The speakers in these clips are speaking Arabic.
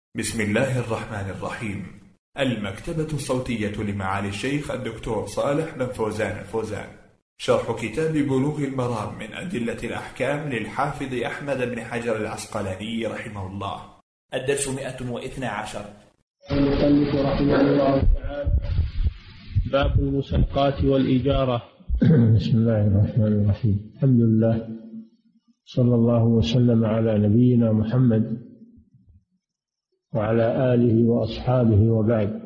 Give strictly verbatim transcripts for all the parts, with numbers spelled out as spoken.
بسم الله الرحمن الرحيم. المكتبة الصوتية لمعالي الشيخ الدكتور صالح بن فوزان الفوزان، شرح كتاب بلوغ المرام من أدلة الأحكام للحافظ أحمد بن حجر العسقلاني رحمه الله. الدرس مئة واثنى عشر. المؤلف رحمه الله تعالى: باب المساقات والإجارة. بسم الله الرحمن الرحيم. الحمد لله، صلى الله وسلم على نبينا محمد وعلى آله وأصحابه وبعد.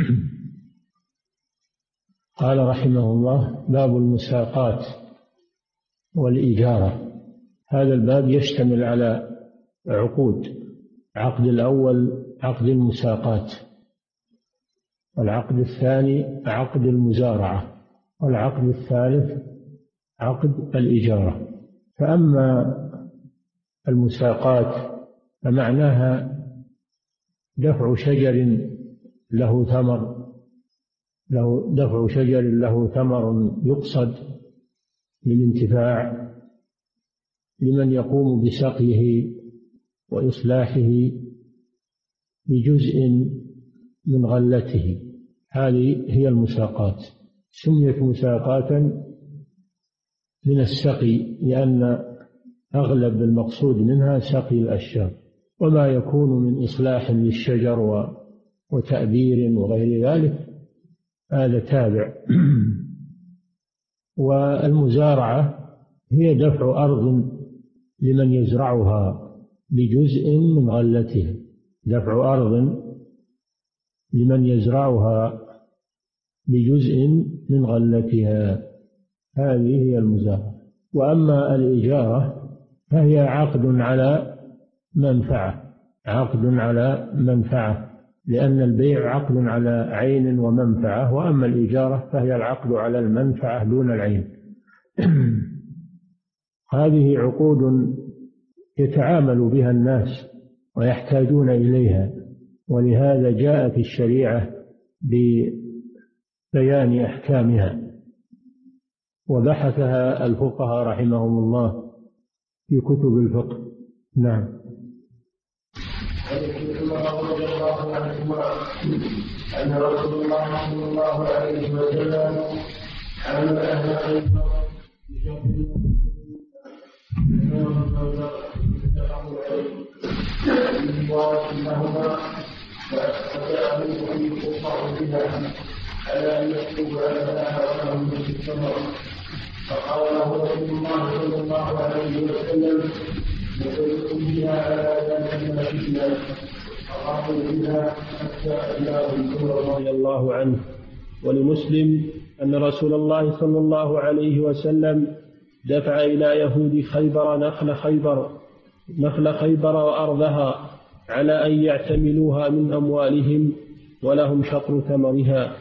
قال رحمه الله: باب المساقات والإجارة. هذا الباب يشتمل على عقود. العقد الأول عقد المساقات، والعقد الثاني عقد المزارعة، والعقد الثالث عقد الإجارة. فأما المساقات فمعناها دفع شجر له ثمر له دفع شجر له ثمر يقصد للانتفاع لمن يقوم بسقيه وإصلاحه بجزء من غلته. هذه هي المساقات. سميت مساقاتا من السقي لأن أغلب المقصود منها سقي الأشجار، وما يكون من إصلاح للشجر وتأبير وغير ذلك هذا تابع. والمزارعة هي دفع أرض لمن يزرعها بجزء من غلتها، دفع أرض لمن يزرعها بجزء من غلتها، هذه هي المزارعة. وأما الإجارة فهي عقد على منفعة عقد على منفعة لأن البيع عقد على عين ومنفعة، وأما الإجارة فهي العقد على المنفعة دون العين. هذه عقود يتعامل بها الناس ويحتاجون إليها، ولهذا جاءت الشريعة ببيان أحكامها وبحثها الفقهاء رحمهم الله في كتب الفقه. نعم. رضي الله عنهما أن رسول الله صلى الله عليه وسلم عمل أهل خيبر لهما فجاءوا أن يقطعوا بها على أن يكتبوا على ولهم في السماء. فقال له رسول الله صلى الله عليه وسلم: وتلكم بها على ذلك ما شئنا. فقالوا بها حتى أتاه رضي الله عنه. ولمسلم أن رسول الله صلى الله عليه وسلم دفع إلى يهود خيبر نخل خيبر نخل خيبر وأرضها على أن يعتملوها من أموالهم ولهم شطر ثمرها.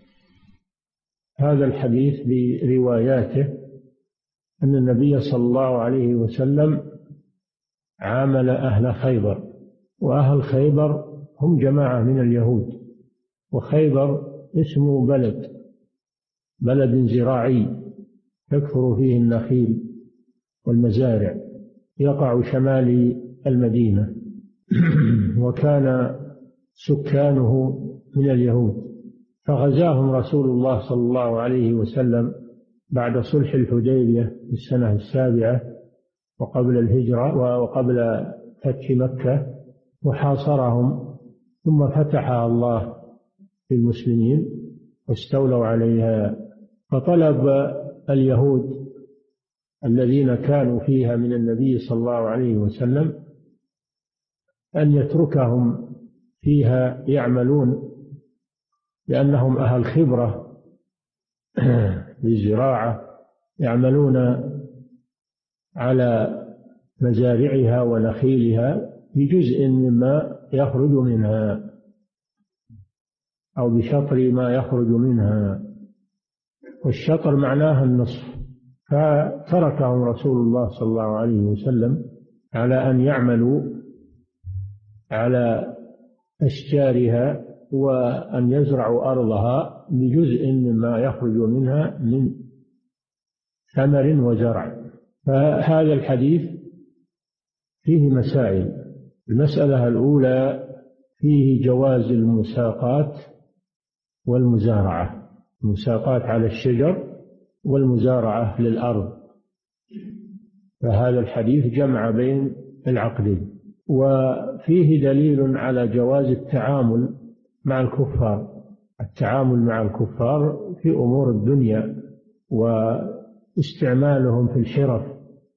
هذا الحديث برواياته أن النبي صلى الله عليه وسلم عامل أهل خيبر، وأهل خيبر هم جماعة من اليهود، وخيبر اسمه بلد بلد زراعي تكثر فيه النخيل والمزارع، يقع شمال المدينة، وكان سكانه من اليهود. فغزاهم رسول الله صلى الله عليه وسلم بعد صلح الحديبية في السنة السابعة وقبل الهجرة وقبل فتح مكة، وحاصرهم، ثم فتحها الله للمسلمين واستولوا عليها. فطلب اليهود الذين كانوا فيها من النبي صلى الله عليه وسلم أن يتركهم فيها يعملون، لأنهم أهل خبرة بالزراعة، يعملون على مزارعها ونخيلها بجزء مما يخرج منها أو بشطر ما يخرج منها، والشطر معناها النصف. فتركهم رسول الله صلى الله عليه وسلم على أن يعملوا على أشجارها وأن يزرعوا أرضها بجزء مما يخرج منها من ثمر وزرع. فهذا الحديث فيه مسائل. المسألة الأولى فيه جواز المساقات والمزارعة، المساقات على الشجر والمزارعة للأرض. فهذا الحديث جمع بين العقدين. وفيه دليل على جواز التعامل مع الكفار، التعامل مع الكفار في أمور الدنيا واستعمالهم في الحرف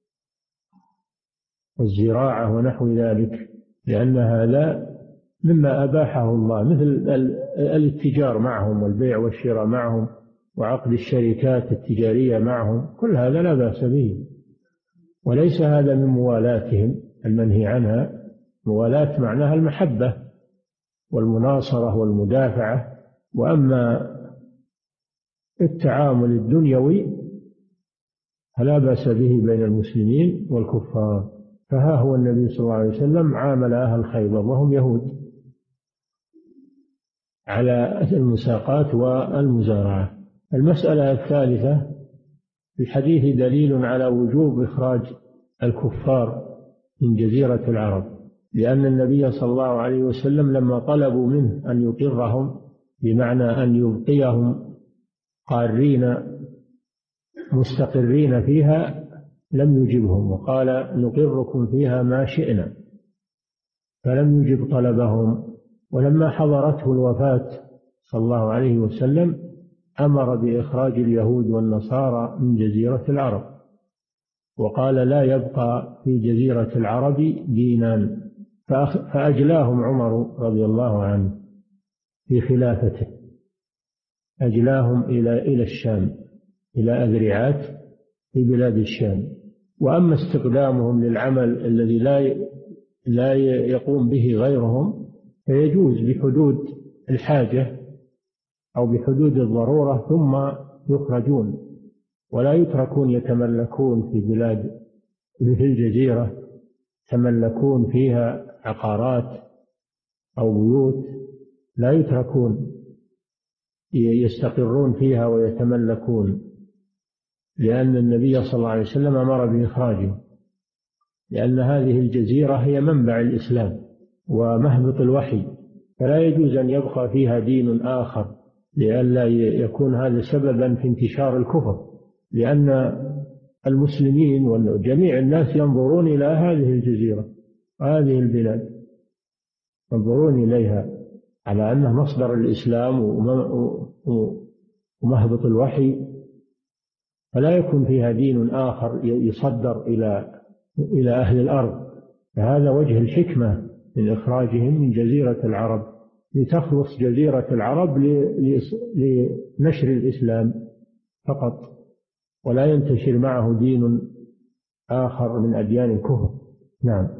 والزراعة ونحو ذلك، لأن هذا مما أباحه الله، مثل الاتجار معهم والبيع والشراء معهم وعقد الشركات التجارية معهم، كل هذا لا بأس به، وليس هذا من موالاتهم المنهي عنها. موالاة معناها المحبة والمناصرة والمدافعة. وأما التعامل الدنيوي فلا بأس به بين المسلمين والكفار. فها هو النبي صلى الله عليه وسلم عامل أهل خيبر وهم يهود على المساقات والمزارعة. المسألة الثالثة: في الحديث دليل على وجوب إخراج الكفار من جزيرة العرب، لأن النبي صلى الله عليه وسلم لما طلبوا منه أن يقرهم، بمعنى أن يبقيهم قارين مستقرين فيها، لم يجبهم وقال: نقركم فيها ما شئنا، فلم يجب طلبهم. ولما حضرته الوفاة صلى الله عليه وسلم أمر بإخراج اليهود والنصارى من جزيرة العرب، وقال: لا يبقى في جزيرة العرب دينان، فأجلاهم عمر رضي الله عنه في خلافته، أجلاهم إلى إلى الشام، إلى أذرعات في بلاد الشام. وأما استخدامهم للعمل الذي لا لا يقوم به غيرهم فيجوز بحدود الحاجة أو بحدود الضرورة، ثم يخرجون ولا يتركون يتملكون في بلاد مثل الجزيرة، يتملكون فيها عقارات أو بيوت، لا يتركون يستقرون فيها ويتملكون، لأن النبي صلى الله عليه وسلم أمر بإخراجهم، لأن هذه الجزيرة هي منبع الإسلام ومهبط الوحي، فلا يجوز أن يبقى فيها دين آخر، لئلا يكون هذا سببا في انتشار الكفر، لأن المسلمين وجميع الناس ينظرون إلى هذه الجزيرة وهذه البلاد، ينظرون إليها على أنها مصدر الإسلام ومهبط الوحي، فلا يكون فيها دين آخر يصدر إلى إلى أهل الأرض. فهذا وجه الحكمة من إخراجهم من جزيرة العرب، لتخلص جزيرة العرب لنشر الإسلام فقط، ولا ينتشر معه دين آخر من أديان الكفر. نعم.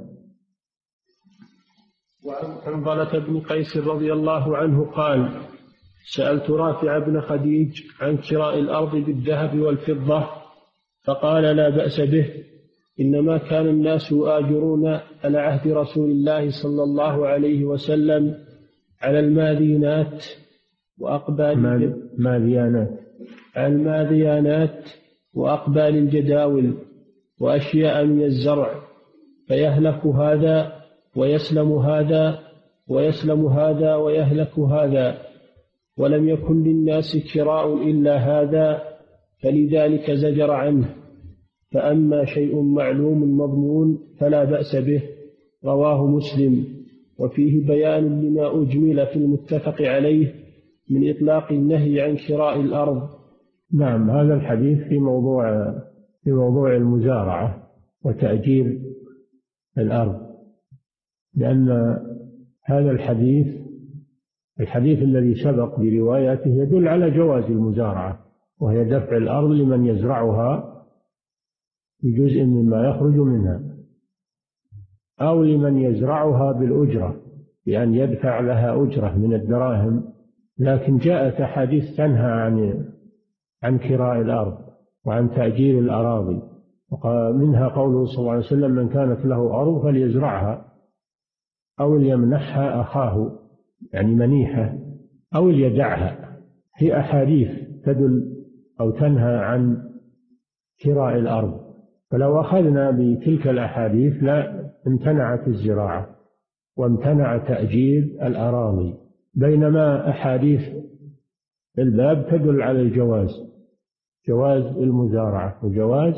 وعن حنظلة بن قيس رضي الله عنه قال: سألت رافع بن خديج عن شراء الأرض بالذهب والفضة، فقال: لا بأس به، إنما كان الناس يؤاجرون على عهد رسول الله صلى الله عليه وسلم على الماذينات وأقبال ماذيانات على الماذيانات وأقبال الجداول وأشياء من الزرع، فيهلك هذا ويسلم هذا ويسلم هذا ويهلك هذا، ولم يكن للناس شراء إلا هذا، فلذلك زجر عنه. فأما شيء معلوم مضمون فلا بأس به. رواه مسلم. وفيه بيان لما أجمل في المتفق عليه من إطلاق النهي عن شراء الأرض. نعم، هذا الحديث في موضوع في موضوع المزارعة وتأجير الأرض، لأن هذا الحديث الحديث الذي سبق بروايته يدل على جواز المزارعة، وهي دفع الأرض لمن يزرعها في جزء مما يخرج منها، أو لمن يزرعها بالأجرة بأن يدفع لها أجرة من الدراهم. لكن جاءت أحاديث تنهى عن عن كراء الأرض وعن تأجير الأراضي، ومنها قوله صلى الله عليه وسلم: من كانت له أرض فليزرعها أو ليمنحها أخاه، يعني منيحة، أو ليدعها. في أحاديث تدل أو تنهى عن كراء الأرض، فلو أخذنا بتلك الأحاديث لا امتنعت الزراعة وامتنع تأجير الأراضي، بينما أحاديث الباب تدل على الجواز، جواز المزارعة وجواز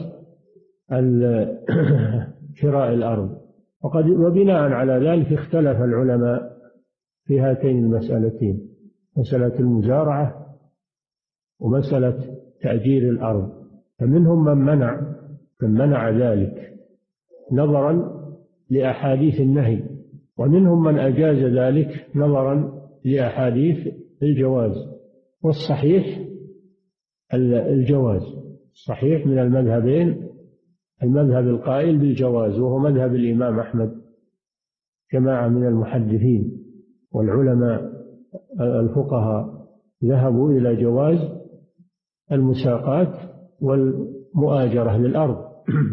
شراء الأرض. وقد وبناء على ذلك اختلف العلماء في هاتين المسألتين، مسألة المزارعة ومسألة تأجير الأرض، فمنهم من منع من منع ذلك نظرا لأحاديث النهي، ومنهم من أجاز ذلك نظرا لأحاديث الجواز. والصحيح الجواز، صحيح من المذهبين المذهب القائل بالجواز، وهو مذهب الإمام أحمد، جماعة من المحدثين والعلماء الفقهاء ذهبوا إلى جواز المساقات والمؤاجرة للأرض،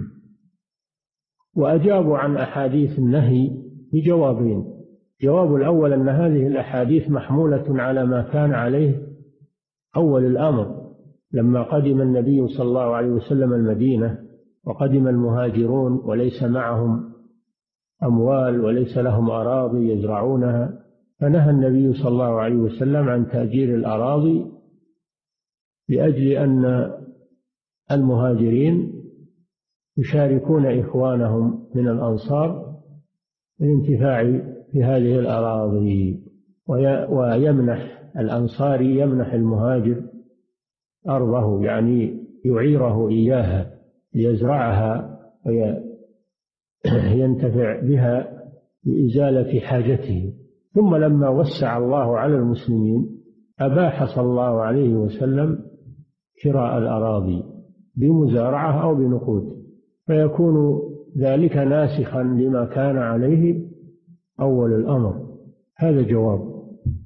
وأجابوا عن أحاديث النهي بجوابين. جواب الأول أن هذه الأحاديث محمولة على ما كان عليه أول الأمر لما قدم النبي صلى الله عليه وسلم المدينة، وقدم المهاجرون وليس معهم أموال وليس لهم أراضي يزرعونها، فنهى النبي صلى الله عليه وسلم عن تأجير الأراضي لأجل أن المهاجرين يشاركون إخوانهم من الأنصار بالانتفاع في هذه الأراضي، ويمنح الأنصاري يمنح المهاجر أرضه، يعني يعيره إياها ليزرعها وينتفع بها لإزالة حاجته. ثم لما وسع الله على المسلمين أباح صلى الله عليه وسلم شراء الأراضي بمزارعة أو بنقود، فيكون ذلك ناسخا لما كان عليه أول الأمر. هذا جواب.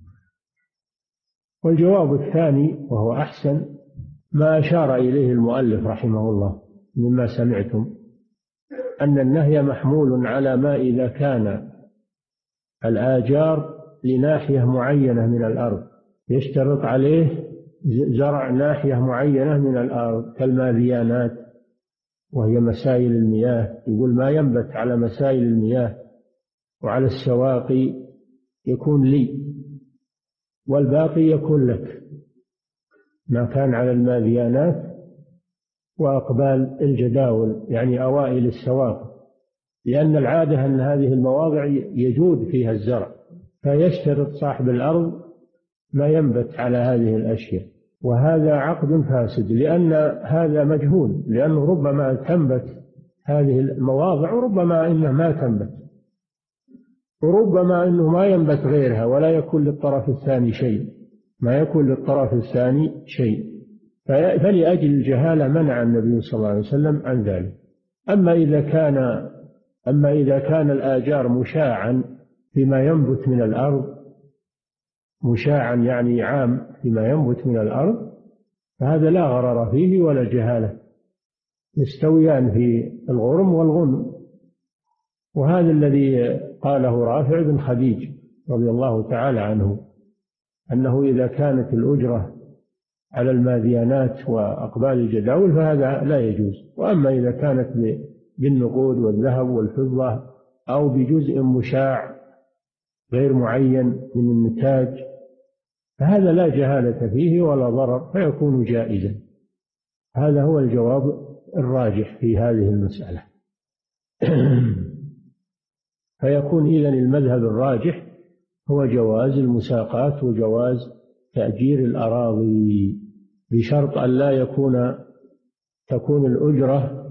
والجواب الثاني وهو أحسن ما أشار إليه المؤلف رحمه الله مما سمعتم، أن النهي محمول على ما إذا كان الآجار لناحية معينة من الأرض، يشترط عليه زرع ناحية معينة من الأرض كالماذيانات وهي مسائل المياه، يقول ما ينبت على مسائل المياه وعلى السواقي يكون لي والباقي يكون لك، ما كان على الماذيانات وأقبال الجداول يعني أوائل السواقي، لأن العادة أن هذه المواضع يجود فيها الزرع، فيشترط صاحب الأرض ما ينبت على هذه الأشياء، وهذا عقد فاسد، لأن هذا مجهول، لأنه ربما تنبت هذه المواضع وربما إنها ما تنبت، وربما أنه ما ينبت غيرها ولا يكون للطرف الثاني شيء، ما يكون للطرف الثاني شيء، فلأجل الجهالة منع النبي صلى الله عليه وسلم عن ذلك. أما إذا كان أما إذا كان الآجار مشاعا فيما ينبت من الأرض، مشاعا يعني عام فيما ينبت من الأرض، فهذا لا غرر فيه ولا جهالة، يستويان في الغرم والغنم. وهذا الذي قاله رافع بن خديج رضي الله تعالى عنه، أنه إذا كانت الأجرة على الماذيانات وأقبال الجداول فهذا لا يجوز، وأما إذا كانت بالنقود والذهب والفضة أو بجزء مشاع غير معين من النتاج فهذا لا جهالة فيه ولا ضرر، فيكون جائزا. هذا هو الجواب الراجح في هذه المسألة. فيكون إذن المذهب الراجح هو جواز المساقات وجواز تأجير الأراضي، بشرط أن لا يكون تكون الأجرة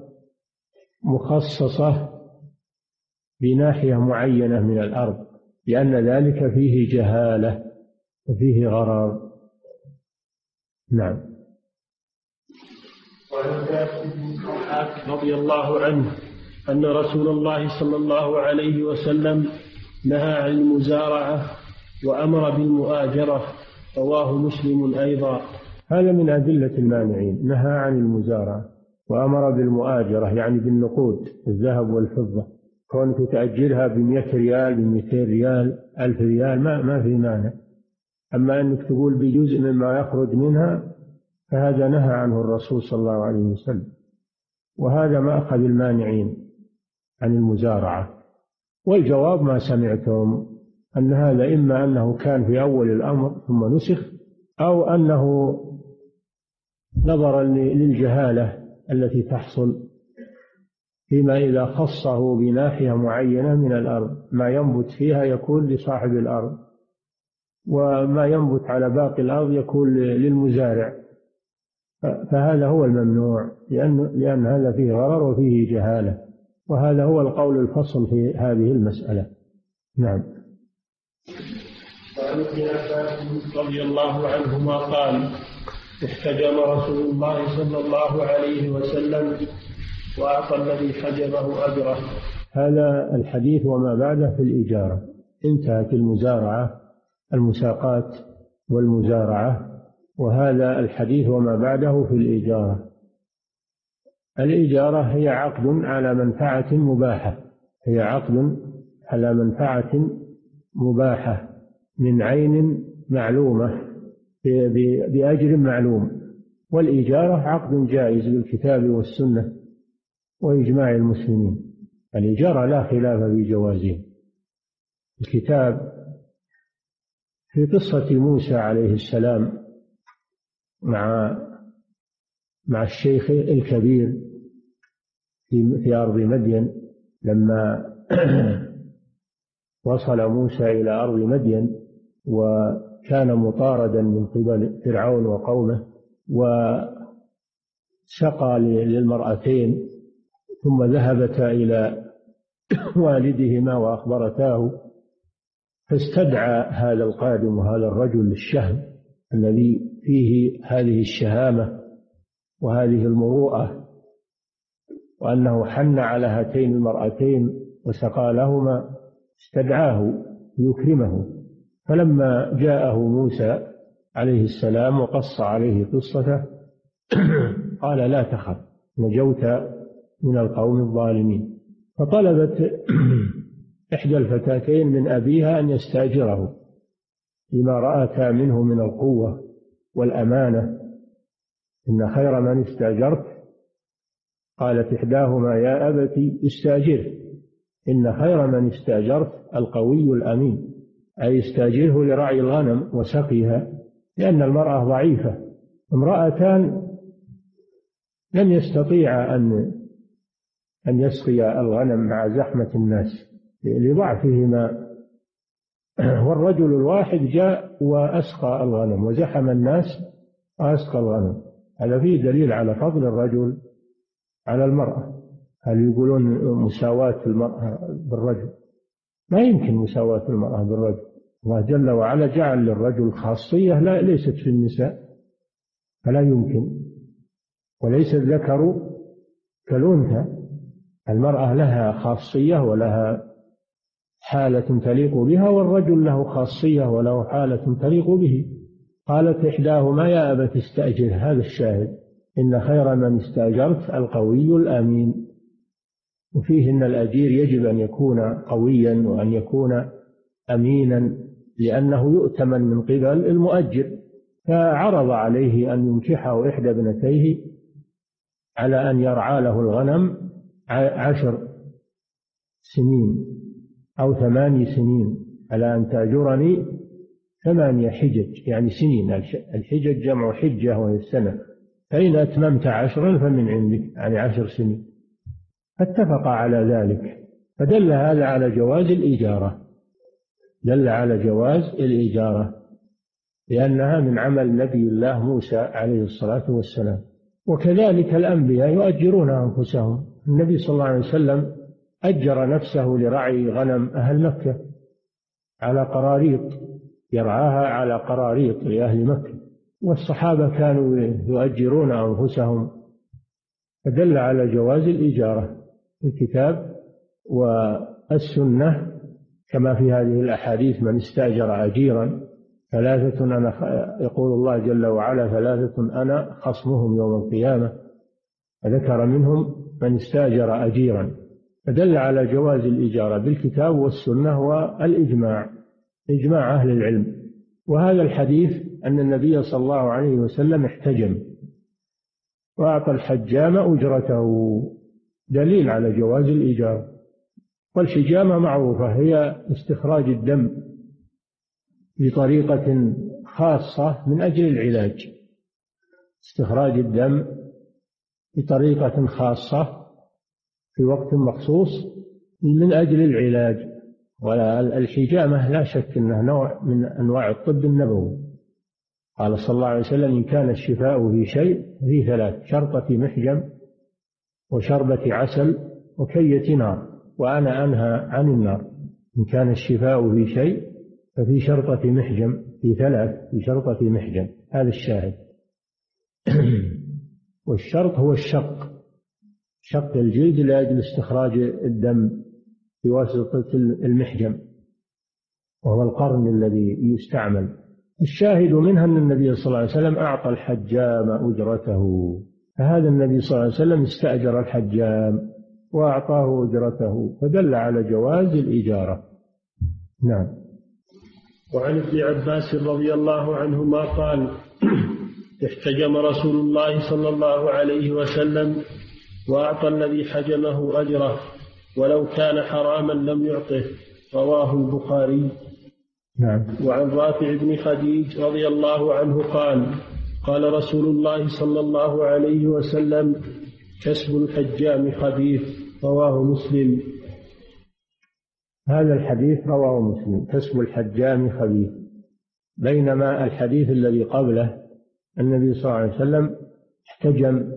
مخصصة بناحية معينة من الأرض، لأن ذلك فيه جهالة وفيه غرر. نعم. رضي الله عنه أن رسول الله صلى الله عليه وسلم نهى عن المزارعة وأمر بالمؤاجرة، رواه مسلم أيضا. هذا من أدلة المانعين، نهى عن المزارعة وأمر بالمؤاجرة يعني بالنقود الذهب والفضة، كونك تأجرها بمئة ريال بمئتين ريال ألف ريال ما, ما في مانع. أما أنك تقول بجزء مما يخرج منها فهذا نهى عنه الرسول صلى الله عليه وسلم، وهذا ما أخذ المانعين عن المزارعة. والجواب ما سمعتم، أن هذا إما أنه كان في أول الأمر ثم نسخ، أو أنه نظرا للجهالة التي تحصل فيما إذا خصه بناحية معينة من الأرض، ما ينبت فيها يكون لصاحب الأرض، وما ينبت على باقي الأرض يكون للمزارع، فهذا هو الممنوع، لأن, لأن هذا فيه غرر وفيه جهالة، وهذا هو القول الفصل في هذه المسألة. نعم. وعن ابن عباس رضي الله عنهما قال: احتجم رسول الله صلى الله عليه وسلم وأعطى الذي حجبه أجره. هذا الحديث وما بعده في الإجارة. انتهت المزارعة، المساقات والمزارعة، وهذا الحديث وما بعده في الإجارة. الإجارة هي عقد على منفعة مباحة، هي عقد على منفعة مباحة من عين معلومة بأجر معلوم، والإجارة عقد جائز بالكتاب والسنة وإجماع المسلمين. الإجارة لا خلاف في جوازها. الكتاب في قصة موسى عليه السلام مع مع الشيخ الكبير في في أرض مدين، لما وصل موسى إلى أرض مدين وكان مطاردا من قبل فرعون وقومه، وسقى للمرأتين ثم ذهبتا إلى والدهما وأخبرتاه، فاستدعى هذا القادم وهذا الرجل الشهم الذي فيه هذه الشهامة وهذه المروءة، وأنه حن على هاتين المرأتين وسقى لهما، استدعاه ليكرمه. فلما جاءه موسى عليه السلام وقص عليه قصته قال: لا تخف، نجوت من القوم الظالمين. فطلبت إحدى الفتاتين من أبيها أن يستأجره لما رأتا منه من القوة والأمانة. إن خير من استأجرت، قالت إحداهما: يا أبت استأجره، إن خير من استأجرت القوي الأمين، أي استأجره لرعي الغنم وسقيها، لأن المرأة ضعيفة. امرأتان لن يستطيع أن أن يسقي الغنم مع زحمة الناس لضعفهما، والرجل الواحد جاء وأسقى الغنم وزحم الناس وأسقى الغنم. هذا فيه دليل على فضل الرجل على المرأة. هل يقولون مساواة المرأة بالرجل؟ ما يمكن مساواة المرأة بالرجل. الله جل وعلا جعل للرجل خاصية لا ليست في النساء، فلا يمكن. وليس الذكر كالأنثى، المرأة لها خاصية ولها حالة تليق بها، والرجل له خاصية وله حالة تليق به. قالت إحداهما: يا أبت استأجر، هذا الشاهد، إن خير من استأجرت القوي الأمين. وفيه أن الأجير يجب أن يكون قويا وأن يكون أمينا، لأنه يؤتمن من قبل المؤجر. فعرض عليه أن ينكحه إحدى ابنتيه على أن يرعى له الغنم عشر سنين أو ثماني سنين، على أن تأجرني ثمانية حجج، يعني سنين. الحجج جمع حجة وهي السنة، فإن أتممت عشرا فمن عندك، يعني عشر سنين. فاتفق على ذلك، فدل هذا على جواز الإجارة، دل على جواز الإجارة، لأنها من عمل نبي الله موسى عليه الصلاة والسلام. وكذلك الأنبياء يؤجرون أنفسهم. النبي صلى الله عليه وسلم أجر نفسه لرعي غنم أهل مكة على قراريط، يرعاها على قراريط لأهل مكة، والصحابة كانوا يؤجرون أنفسهم، فدل على جواز الإجارة في الكتاب والسنة، كما في هذه الأحاديث: من استأجر أجيرا ثلاثة أنا، يقول الله جل وعلا: ثلاثة أنا خصمهم يوم القيامة، فذكر منهم من استأجر أجيرا، فدل على جواز الإجارة بالكتاب والسنة والإجماع، إجماع أهل العلم. وهذا الحديث أن النبي صلى الله عليه وسلم احتجم وأعطى الحجام أجرته، دليل على جواز الإجارة. والحجامة معروفة، هي استخراج الدم بطريقة خاصة من أجل العلاج، استخراج الدم بطريقة خاصة في وقت مخصوص من أجل العلاج. والحجامة لا شك أنها نوع من أنواع الطب النبوي. قال صلى الله عليه وسلم: إن كان الشفاء في شيء في ثلاث: شرطة محجم، وشربة عسل، وكية نار، وأنا أنهى عن النار. إن كان الشفاء في شيء ففي شرطة محجم، في ثلاث: في شرطة محجم، هذا الشاهد. والشرط هو الشق، شق الجلد لأجل استخراج الدم بواسطة المحجم، وهو القرن الذي يستعمل. الشاهد منها أن النبي صلى الله عليه وسلم أعطى الحجام أجرته، فهذا النبي صلى الله عليه وسلم استأجر الحجام وأعطاه أجرته، فدل على جواز الإجارة. نعم. وعن ابن عباس رضي الله عنهما قال: احتجم رسول الله صلى الله عليه وسلم وأعطى الذي حجمه أجره، ولو كان حراما لم يعطه. رواه البخاري. نعم. وعن رافع بن خديج رضي الله عنه قال: قال رسول الله صلى الله عليه وسلم: كسب الحجام خبيث. رواه مسلم. هذا الحديث رواه مسلم: كسب الحجام خبيث. بينما الحديث الذي قبله النبي صلى الله عليه وسلم احتجم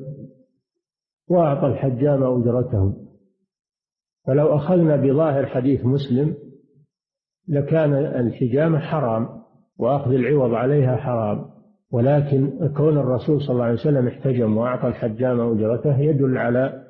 وأعطى الحجام أجرته. فلو أخذنا بظاهر حديث مسلم لكان الحجامة حرام وأخذ العوض عليها حرام، ولكن كون الرسول صلى الله عليه وسلم احتجم وأعطى الحجام أجرته يدل على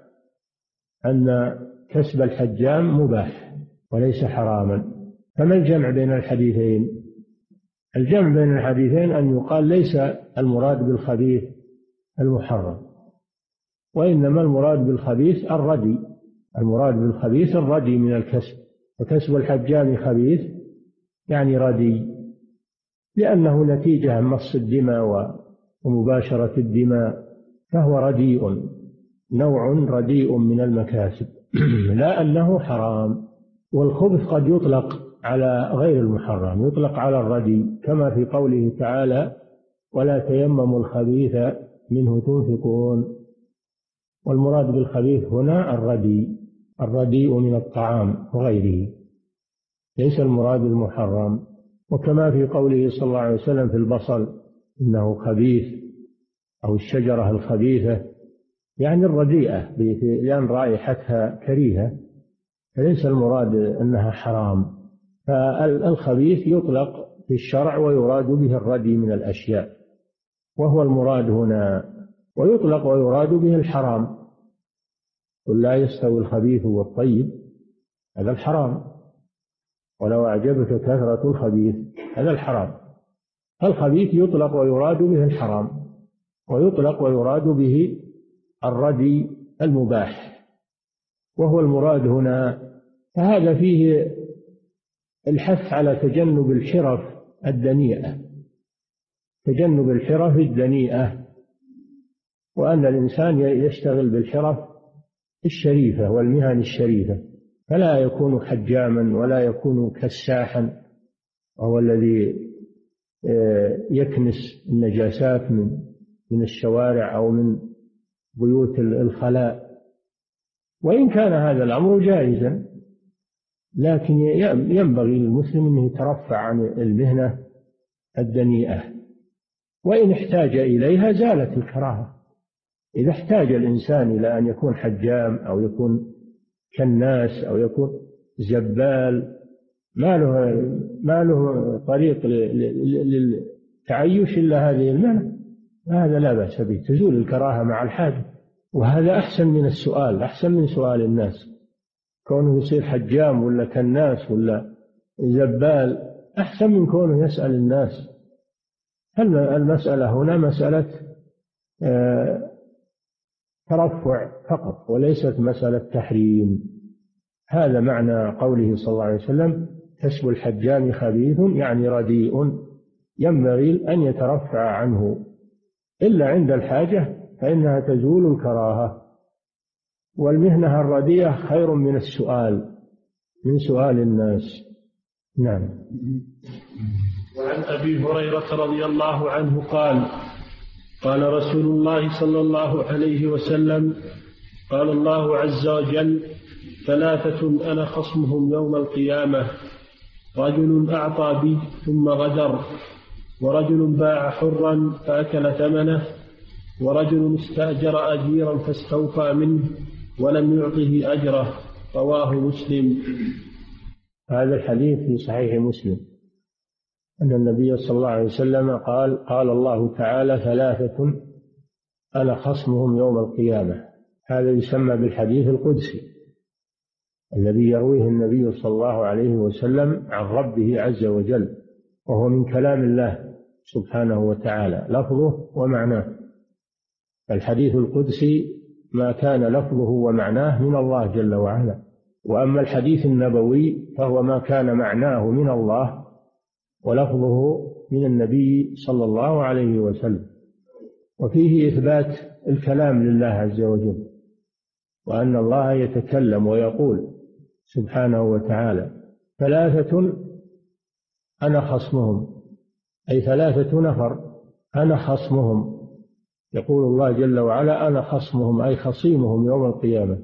أن كسب الحجام مباح وليس حراما. فما الجمع بين الحديثين؟ الجمع بين الحديثين أن يقال ليس المراد بالخبيث المحرم، وإنما المراد بالخبيث الردي، المراد بالخبيث الردي من الكسب. وكسب الحجام خبيث يعني ردي، لأنه نتيجة مص الدماء ومباشرة الدماء، فهو رديء، نوع رديء من المكاسب، لا أنه حرام. والخبث قد يطلق على غير المحرم، يطلق على الردي، كما في قوله تعالى: ولا تيمموا الخبيث منه تنفقون. والمراد بالخبيث هنا الردي، الرديء من الطعام وغيره، ليس المراد المحرم. وكما في قوله صلى الله عليه وسلم في البصل: إنه خبيث، أو الشجرة الخبيثة، يعني الرديئة، لأن رائحتها كريهة، فليس المراد أنها حرام. فالخبيث يطلق في الشرع ويراد به الردي من الأشياء، وهو المراد هنا. ويطلق ويراد به الحرام: قل لا يستوي الخبيث والطيب، هذا الحرام. ولو أعجبك كثرة الخبيث، هذا الحرام. الخبيث يطلق ويراد به الحرام، ويطلق ويراد به الردي المباح، وهو المراد هنا. فهذا فيه الحث على تجنب الحرف الدنيئة، تجنب الحرف الدنيئة، وأن الإنسان يشتغل بالحرف الشريفة والمهن الشريفة، فلا يكون حجاما ولا يكون كساحا، وهو الذي يكنس النجاسات من من الشوارع أو من بيوت الخلاء. وإن كان هذا الأمر جائزا، لكن ينبغي للمسلم أن يترفع عن المهنة الدنيئة، وإن احتاج إليها زالت الكراهة. إذا احتاج الإنسان إلى أن يكون حجام أو يكون كناس أو يكون زبال، ما له ما له طريق للتعيش إلا هذه المهنة، هذا لا بأس به، تزول الكراهة مع الحاجة. وهذا أحسن من السؤال، أحسن من سؤال الناس، كونه يصير حجام ولا كناس ولا زبال أحسن من كونه يسأل الناس. المسألة هنا مسألة ترفع فقط وليست مسألة تحريم. هذا معنى قوله صلى الله عليه وسلم: كسب الحجام خبيث، يعني رديء ينبغي أن يترفع عنه، إلا عند الحاجة فإنها تزول الكراهة. والمهنة الرديئة خير من السؤال، من سؤال الناس. نعم. وعن أبي هريرة رضي الله عنه قال قال رسول الله صلى الله عليه وسلم قال الله عز وجل ثلاثة أنا خصمهم يوم القيامة رجل أعطى بي ثم غدر ورجل باع حرا فأكل ثمنه ورجل استأجر أجيرا فاستوفى منه ولم يعطه أجره. رواه مسلم. هذا الحديث في صحيح مسلم أن النبي صلى الله عليه وسلم قال قال الله تعالى ثلاثة أنا خصمهم يوم القيامة. هذا يسمى بالحديث القدسي الذي يرويه النبي صلى الله عليه وسلم عن ربه عز وجل، وهو من كلام الله سبحانه وتعالى لفظه ومعناه. الحديث القدسي ما كان لفظه ومعناه من الله جل وعلا، وأما الحديث النبوي فهو ما كان معناه من الله ولفظه من النبي صلى الله عليه وسلم. وفيه إثبات الكلام لله عز وجل، وأن الله يتكلم ويقول سبحانه وتعالى ثلاثة أنا خصمهم، أي ثلاثة نفر أنا خصمهم. يقول الله جل وعلا أنا خصمهم أي خصيمهم يوم القيامة.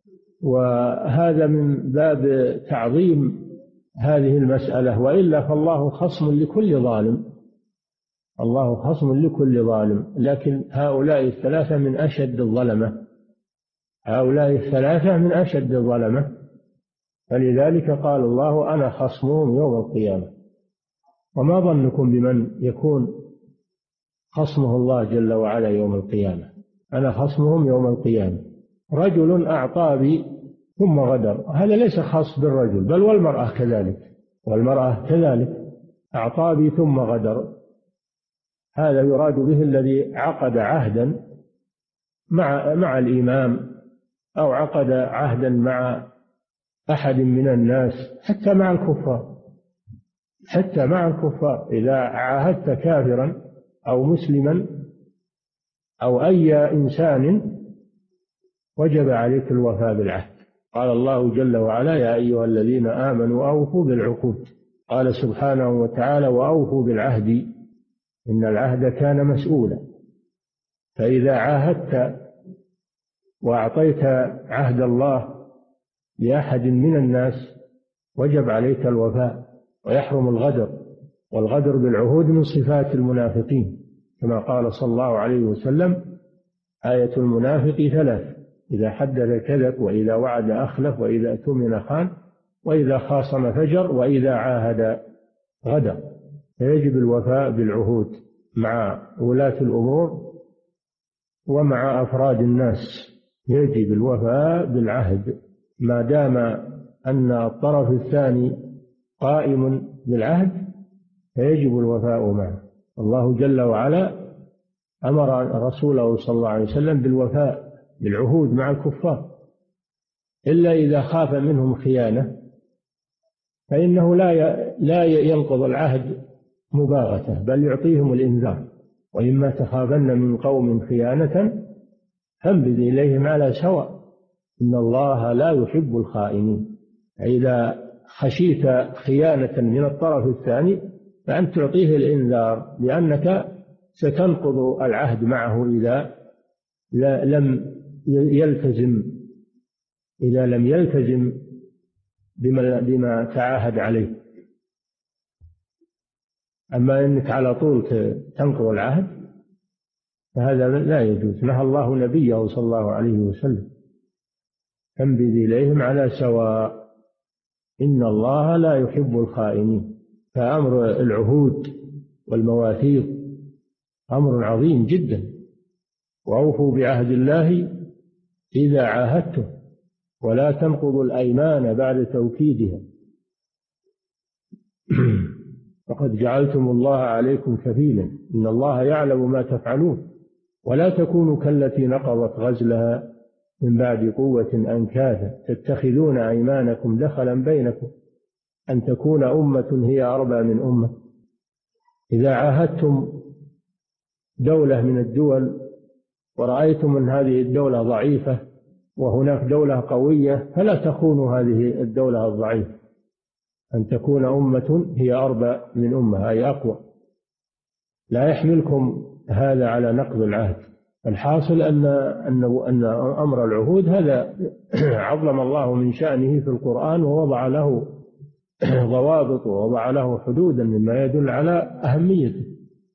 وهذا من باب تعظيم هذه المسألة، وإلا فالله خصم لكل ظالم، الله خصم لكل ظالم، لكن هؤلاء الثلاثة من أشد الظلمة، هؤلاء الثلاثة من أشد الظلمة، فلذلك قال الله أنا خصمهم يوم القيامة. وما ظنكم بمن يكون خصمه الله جل وعلا يوم القيامة؟ أنا خصمهم يوم القيامة. رجل أعطى بي ثم غدر، هذا ليس خاص بالرجل بل والمرأة كذلك، والمرأة كذلك أعطى بي ثم غدر. هذا يراد به الذي عقد عهدا مع مع الإمام أو عقد عهدا مع أحد من الناس، حتى مع الكفار، حتى مع الكفار إذا عاهدت كافرا أو مسلما أو أي إنسان وجب عليك الوفاء بالعهد. قال الله جل وعلا يا أيها الذين آمنوا أوفوا بالعقود. قال سبحانه وتعالى وأوفوا بالعهد إن العهد كان مسؤولا. فإذا عاهدت وأعطيت عهد الله لأحد من الناس وجب عليك الوفاء، ويحرم الغدر، والغدر بالعهود من صفات المنافقين، كما قال صلى الله عليه وسلم آية المنافق ثلاث: إذا حدث كذب، وإذا وعد أخلف، وإذا اؤتمن خان، وإذا خاصم فجر، وإذا عاهد غدر. فيجب الوفاء بالعهود مع ولاة الأمور ومع أفراد الناس، يجب الوفاء بالعهد ما دام أن الطرف الثاني قائم بالعهد، فيجب الوفاء معه. الله جل وعلا أمر رسوله صلى الله عليه وسلم بالوفاء بالعهود مع الكفار، إلا إذا خاف منهم خيانة فإنه لا لا ينقض العهد مباغتة، بل يعطيهم الإنذار. وإما تخافن من قوم خيانة فانبذ إليهم على سواء إن الله لا يحب الخائنين. إذا خشيت خيانة من الطرف الثاني فأنت تعطيه الإنذار، لأنك ستنقض العهد معه إذا لم يلتزم إذا لم يلتزم بما, بما تعاهد عليه. أما أنك على طول تنقض العهد فهذا لا يجوز. نهى الله نبيه صلى الله عليه وسلم فانبذ إليهم على سواء إن الله لا يحب الخائنين. فأمر العهود والمواثيق أمر عظيم جدا. وأوفوا بعهد الله إذا عاهدتم ولا تنقضوا الأيمان بعد توكيدها فقد جعلتم الله عليكم كفيلا إن الله يعلم ما تفعلون. ولا تكونوا كالتي نقضت غزلها من بعد قوة أنكاثا تتخذون أيمانكم دخلا بينكم أن تكون أمة هي أربى من أمة. إذا عاهدتم دولة من الدول ورأيتم أن هذه الدولة ضعيفة وهناك دولة قوية، فلا تخونوا هذه الدولة الضعيفة، أن تكون أمة هي أربى من أمة أي أقوى. لا يحملكم هذا على نقض العهد. الحاصل أن أن أن أمر العهود هذا عظم الله من شأنه في القرآن، ووضع له ضوابط ووضع له حدودا مما يدل على أهميته.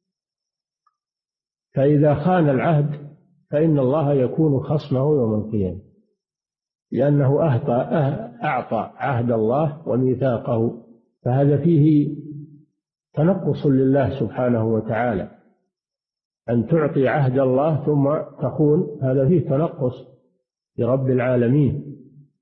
فإذا خان العهد فإن الله يكون خصمه يوم القيامة، لأنه أعطى عهد الله وميثاقه، فهذا فيه تنقص لله سبحانه وتعالى. أن تعطي عهد الله ثم تخون، هذا فيه تنقص لرب العالمين،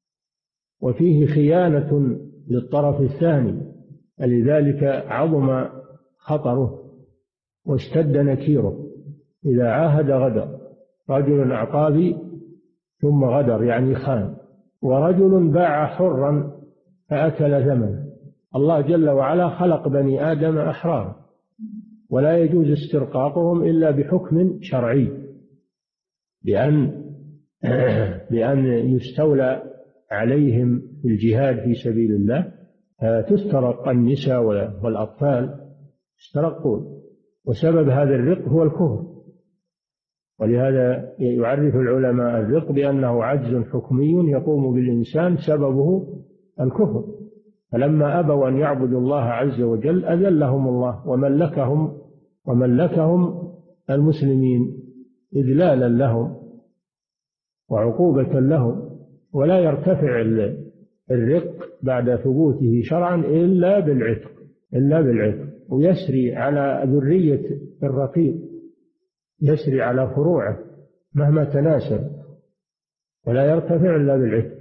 وفيه خيانة للطرف الثاني، لذلك عظم خطره واشتد نكيره. إذا عاهد غدر، رجل أعقابي ثم غدر يعني خان، ورجل باع حرا فأكل ثمنه. الله جل وعلا خلق بني آدم أحرار، ولا يجوز استرقاقهم إلا بحكم شرعي، بأن بأن يستولى عليهم في الجهاد في سبيل الله، تسترق النساء والأطفال يسترقون، وسبب هذا الرق هو الكفر. ولهذا يعرف العلماء الرق بأنه عجز حكمي يقوم بالإنسان سببه الكفر، فلما أبوا أن يعبدوا الله عز وجل أذلهم الله وملكهم وملكهم المسلمين إذلالا لهم وعقوبة لهم. ولا يرتفع الرق بعد ثبوته شرعا إلا بالعتق إلا بالعتق ويسري على ذرية الرقيق، يسري على فروعه مهما تناسب، ولا يرتفع إلا بالعتق.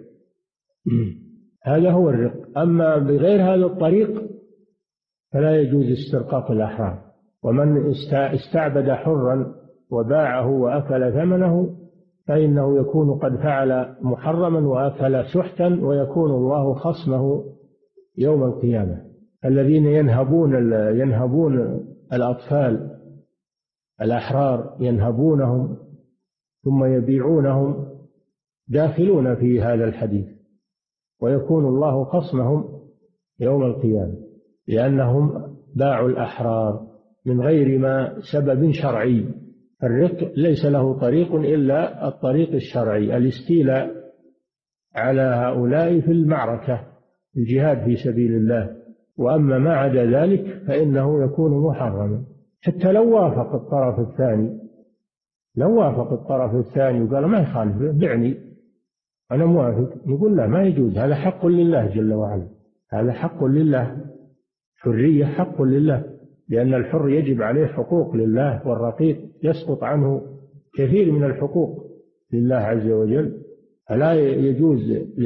هذا هو الرق. أما بغير هذا الطريق فلا يجوز استرقاق الأحرار. ومن استعبد حرا وباعه وأكل ثمنه فإنه يكون قد فعل محرما وأكل سحتا، ويكون الله خصمه يوم القيامة. الذين ينهبون ينهبون الأطفال الأحرار ينهبونهم ثم يبيعونهم داخلون في هذا الحديث، ويكون الله خصمهم يوم القيامة، لأنهم باعوا الأحرار من غير ما سبب شرعي. الرق ليس له طريق إلا الطريق الشرعي، الاستيلاء على هؤلاء في المعركة، الجهاد في سبيل الله. وأما ما عدا ذلك فإنه يكون محرما، حتى لو وافق الطرف الثاني لو وافق الطرف الثاني وقال ما يخالف بعني أنا موافق، نقول لا، ما يجوز، هذا حق لله جل وعلا، هذا حق لله، حرية حق لله، لأن الحر يجب عليه حقوق لله، والرقيق يسقط عنه كثير من الحقوق لله عز وجل. فلا يجوز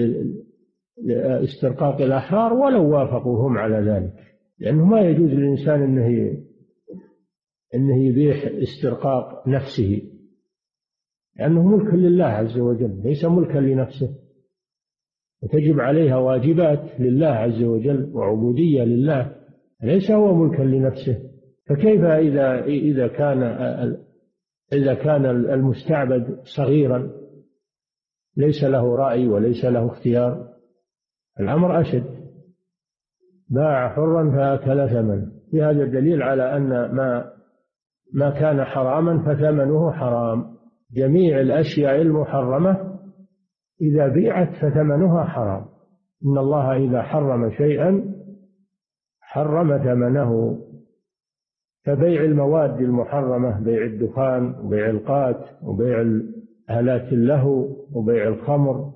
استرقاق الأحرار ولو وافقوا هم على ذلك، لأنه ما يجوز للإنسان أنه أنه يبيح استرقاق نفسه، لأنه ملك لله عز وجل ليس ملكا لنفسه، وتجب عليها واجبات لله عز وجل وعبودية لله، ليس هو ملكا لنفسه. فكيف إذا إذا كان إذا كان المستعبد صغيرا ليس له رأي وليس له اختيار؟ الأمر أشد. باع حرا فأكل ثمن، في هذا الدليل على أن ما ما كان حراما فثمنه حرام. جميع الأشياء المحرمة إذا بيعت فثمنها حرام. إن الله إذا حرم شيئا حرم ثمنه. فبيع المواد المحرمة، بيع الدخان وبيع القات وبيع آلات اللهو وبيع الخمر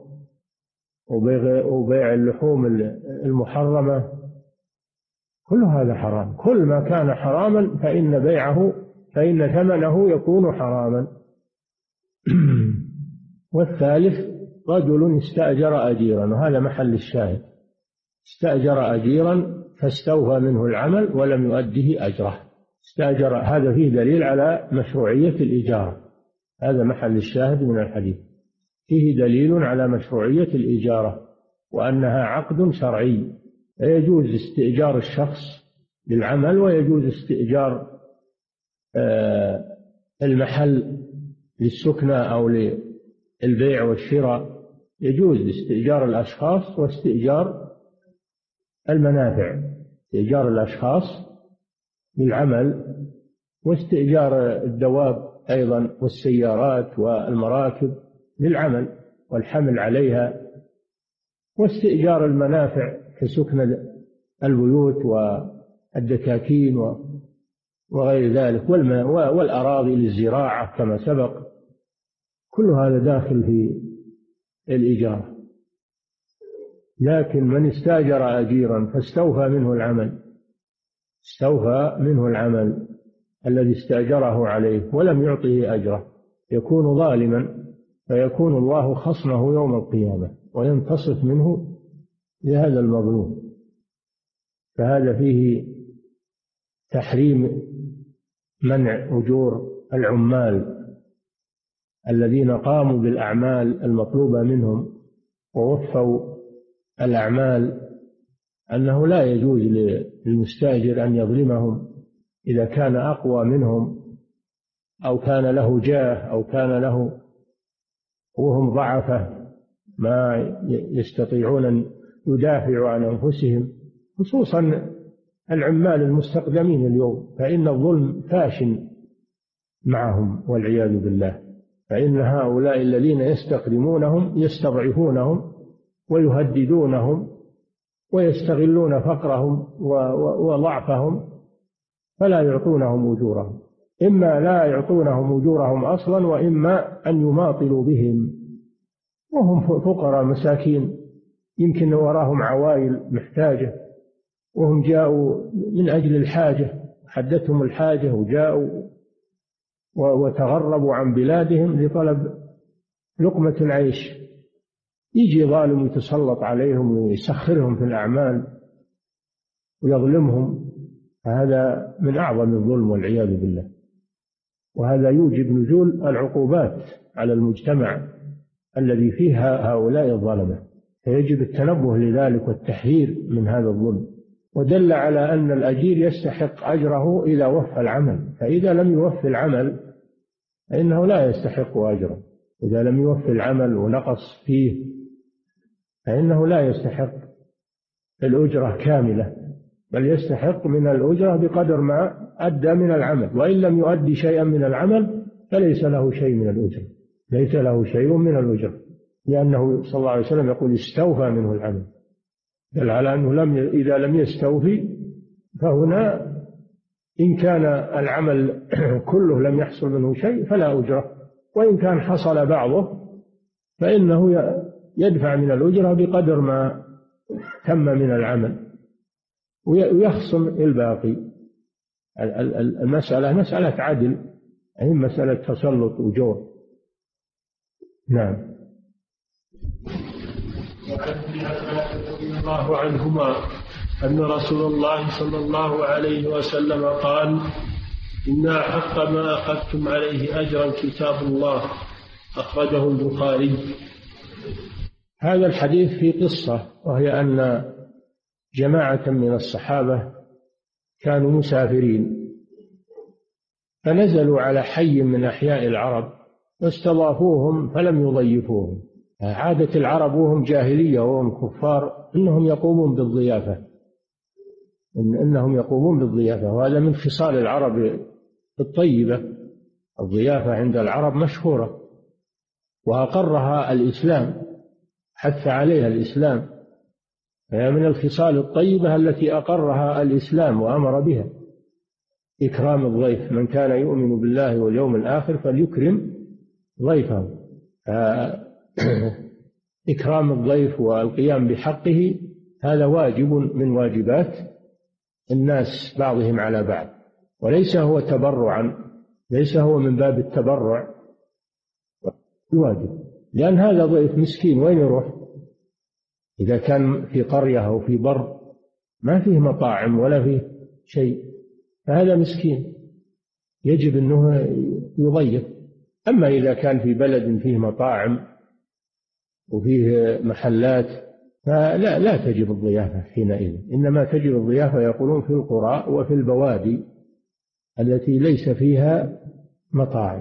وبيع اللحوم المحرمة، كل هذا حرام. كل ما كان حراما فإن بيعه فإن ثمنه يكون حراما. والثالث رجل استأجر أجيرا، وهذا محل الشاهد، استأجر أجيرا فاستوفى منه العمل ولم يؤده أجره. استأجر، هذا فيه دليل على مشروعية الإجارة، هذا محل الشاهد من الحديث، فيه دليل على مشروعية الإجارة وأنها عقد شرعي. يجوز استئجار الشخص للعمل، ويجوز استئجار المحل للسكنة أو للبيع والشراء، يجوز استئجار الأشخاص واستئجار المنافع، استئجار الأشخاص للعمل، واستئجار الدواب أيضا والسيارات والمراكب للعمل والحمل عليها، واستئجار المنافع كسكن البيوت والدكاكين وغير ذلك، والأراضي للزراعة كما سبق. كل هذا داخل في الإيجار. لكن من استاجر أجيرا فاستوفى منه العمل، استوفى منه العمل الذي استأجره عليه ولم يعطه أجره، يكون ظالما، فيكون الله خصمه يوم القيامة وينتصف منه لهذا المظلوم. فهذا فيه تحريم منع أجور العمال الذين قاموا بالأعمال المطلوبة منهم ووفوا الأعمال، أنه لا يجوز للمستأجر أن يظلمهم إذا كان أقوى منهم أو كان له جاه أو كان له وهم ضعفة ما يستطيعون أن يدافعوا عن أنفسهم، خصوصا العمال المستقدمين اليوم، فإن الظلم فاش معهم والعياذ بالله. فإن هؤلاء الذين يستقدمونهم يستضعفونهم ويهددونهم ويستغلون فقرهم وضعفهم، فلا يعطونهم أجورهم، إما لا يعطونهم أجورهم أصلا، وإما أن يماطلوا بهم وهم فقراء مساكين، يمكن وراهم عوائل محتاجة وهم جاءوا من أجل الحاجة، حدتهم الحاجة وجاءوا وتغربوا عن بلادهم لطلب لقمة العيش. يجي ظالم يتسلط عليهم ويسخرهم في الأعمال ويظلمهم، هذا من أعظم الظلم والعياذ بالله، وهذا يوجب نزول العقوبات على المجتمع الذي فيه هؤلاء الظلمة، فيجب التنبه لذلك والتحذير من هذا الظلم. ودل على أن الأجير يستحق أجره إذا وفى العمل، فإذا لم يوفي العمل فإنه لا يستحق أجره، إذا لم يوفي العمل ونقص فيه فإنه لا يستحق الأجرة كاملة، بل يستحق من الأجرة بقدر ما أدى من العمل، وإن لم يؤدي شيئا من العمل فليس له شيء من الأجرة، ليس له شيء من الأجرة، لأنه صلى الله عليه وسلم يقول استوفى منه العمل، بل على أنه لم إذا لم يستوفي فهنا إن كان العمل كله لم يحصل منه شيء فلا أجرة، وإن كان حصل بعضه فإنه يدفع من الأجرة بقدر ما تم من العمل ويخصم الباقي. المسألة مسألة عدل، أي مسألة تسلط وجور. نعم. وعن ابن عباس رضي الله عنهما أن رسول الله صلى الله عليه وسلم قال: إن أحق ما أخذتم عليه أجرا كتاب الله، أخرجه البخاري. هذا الحديث في قصة، وهي أن جماعة من الصحابة كانوا مسافرين فنزلوا على حي من أحياء العرب واستضافوهم فلم يضيفوهم. عادة العرب وهم جاهلية وهم كفار إنهم يقومون بالضيافة، إن إنهم يقومون بالضيافة، وهذا من خصال العرب الطيبة. الضيافة عند العرب مشهورة وأقرها الإسلام، حث عليها الإسلام، فهي من الخصال الطيبة التي أقرها الإسلام وأمر بها، إكرام الضيف. من كان يؤمن بالله واليوم الآخر فليكرم ضيفه. إكرام الضيف والقيام بحقه هذا واجب من واجبات الناس بعضهم على بعض، وليس هو تبرعا، ليس هو من باب التبرع، واجب، لأن هذا ضيف مسكين وين يروح؟ إذا كان في قرية أو في بر ما فيه مطاعم ولا فيه شيء، فهذا مسكين يجب أنه يضيف. أما إذا كان في بلد فيه مطاعم وفيه محلات فلا لا تجب الضيافة حينئذ، إنما تجب الضيافة يقولون في القرى وفي البوادي التي ليس فيها مطاعم،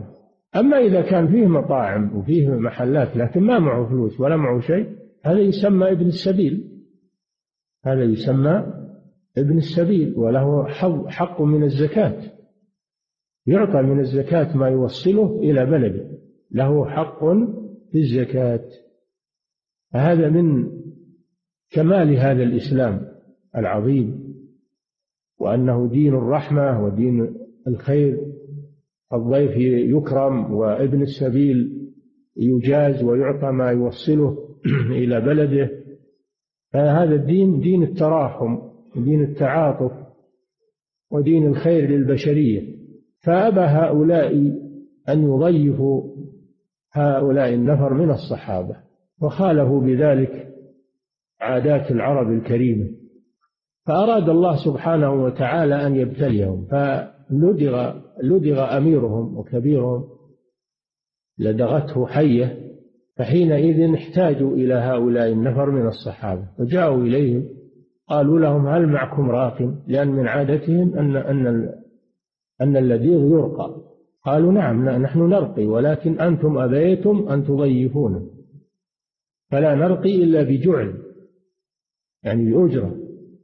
أما إذا كان فيه مطاعم وفيه محلات لكن ما معه فلوس ولا معه شيء، هذا يسمى ابن السبيل، هذا يسمى ابن السبيل، وله حق من الزكاة، يعطى من الزكاة ما يوصله إلى بلده، له حق في الزكاة. هذا من كمال هذا الإسلام العظيم، وأنه دين الرحمة ودين الخير. الضيف يكرم وابن السبيل يجاز ويعطى ما يوصله إلى بلده. فهذا الدين دين التراحم ودين التعاطف ودين الخير للبشرية. فأبى هؤلاء أن يضيفوا هؤلاء النفر من الصحابة، وخالفوا بذلك عادات العرب الكريمة. فأراد الله سبحانه وتعالى أن يبتليهم، فلدغ لدغ أميرهم وكبيرهم، لدغته حية، فحينئذ احتاجوا إلى هؤلاء النفر من الصحابة، فجاءوا إليهم قالوا لهم هل معكم راق؟ لأن من عادتهم أن أن أن اللديغ يرقى. قالوا نعم نحن نرقي، ولكن أنتم أبيتم أن تضيفونا، فلا نرقي إلا بجعل، يعني بأجرة.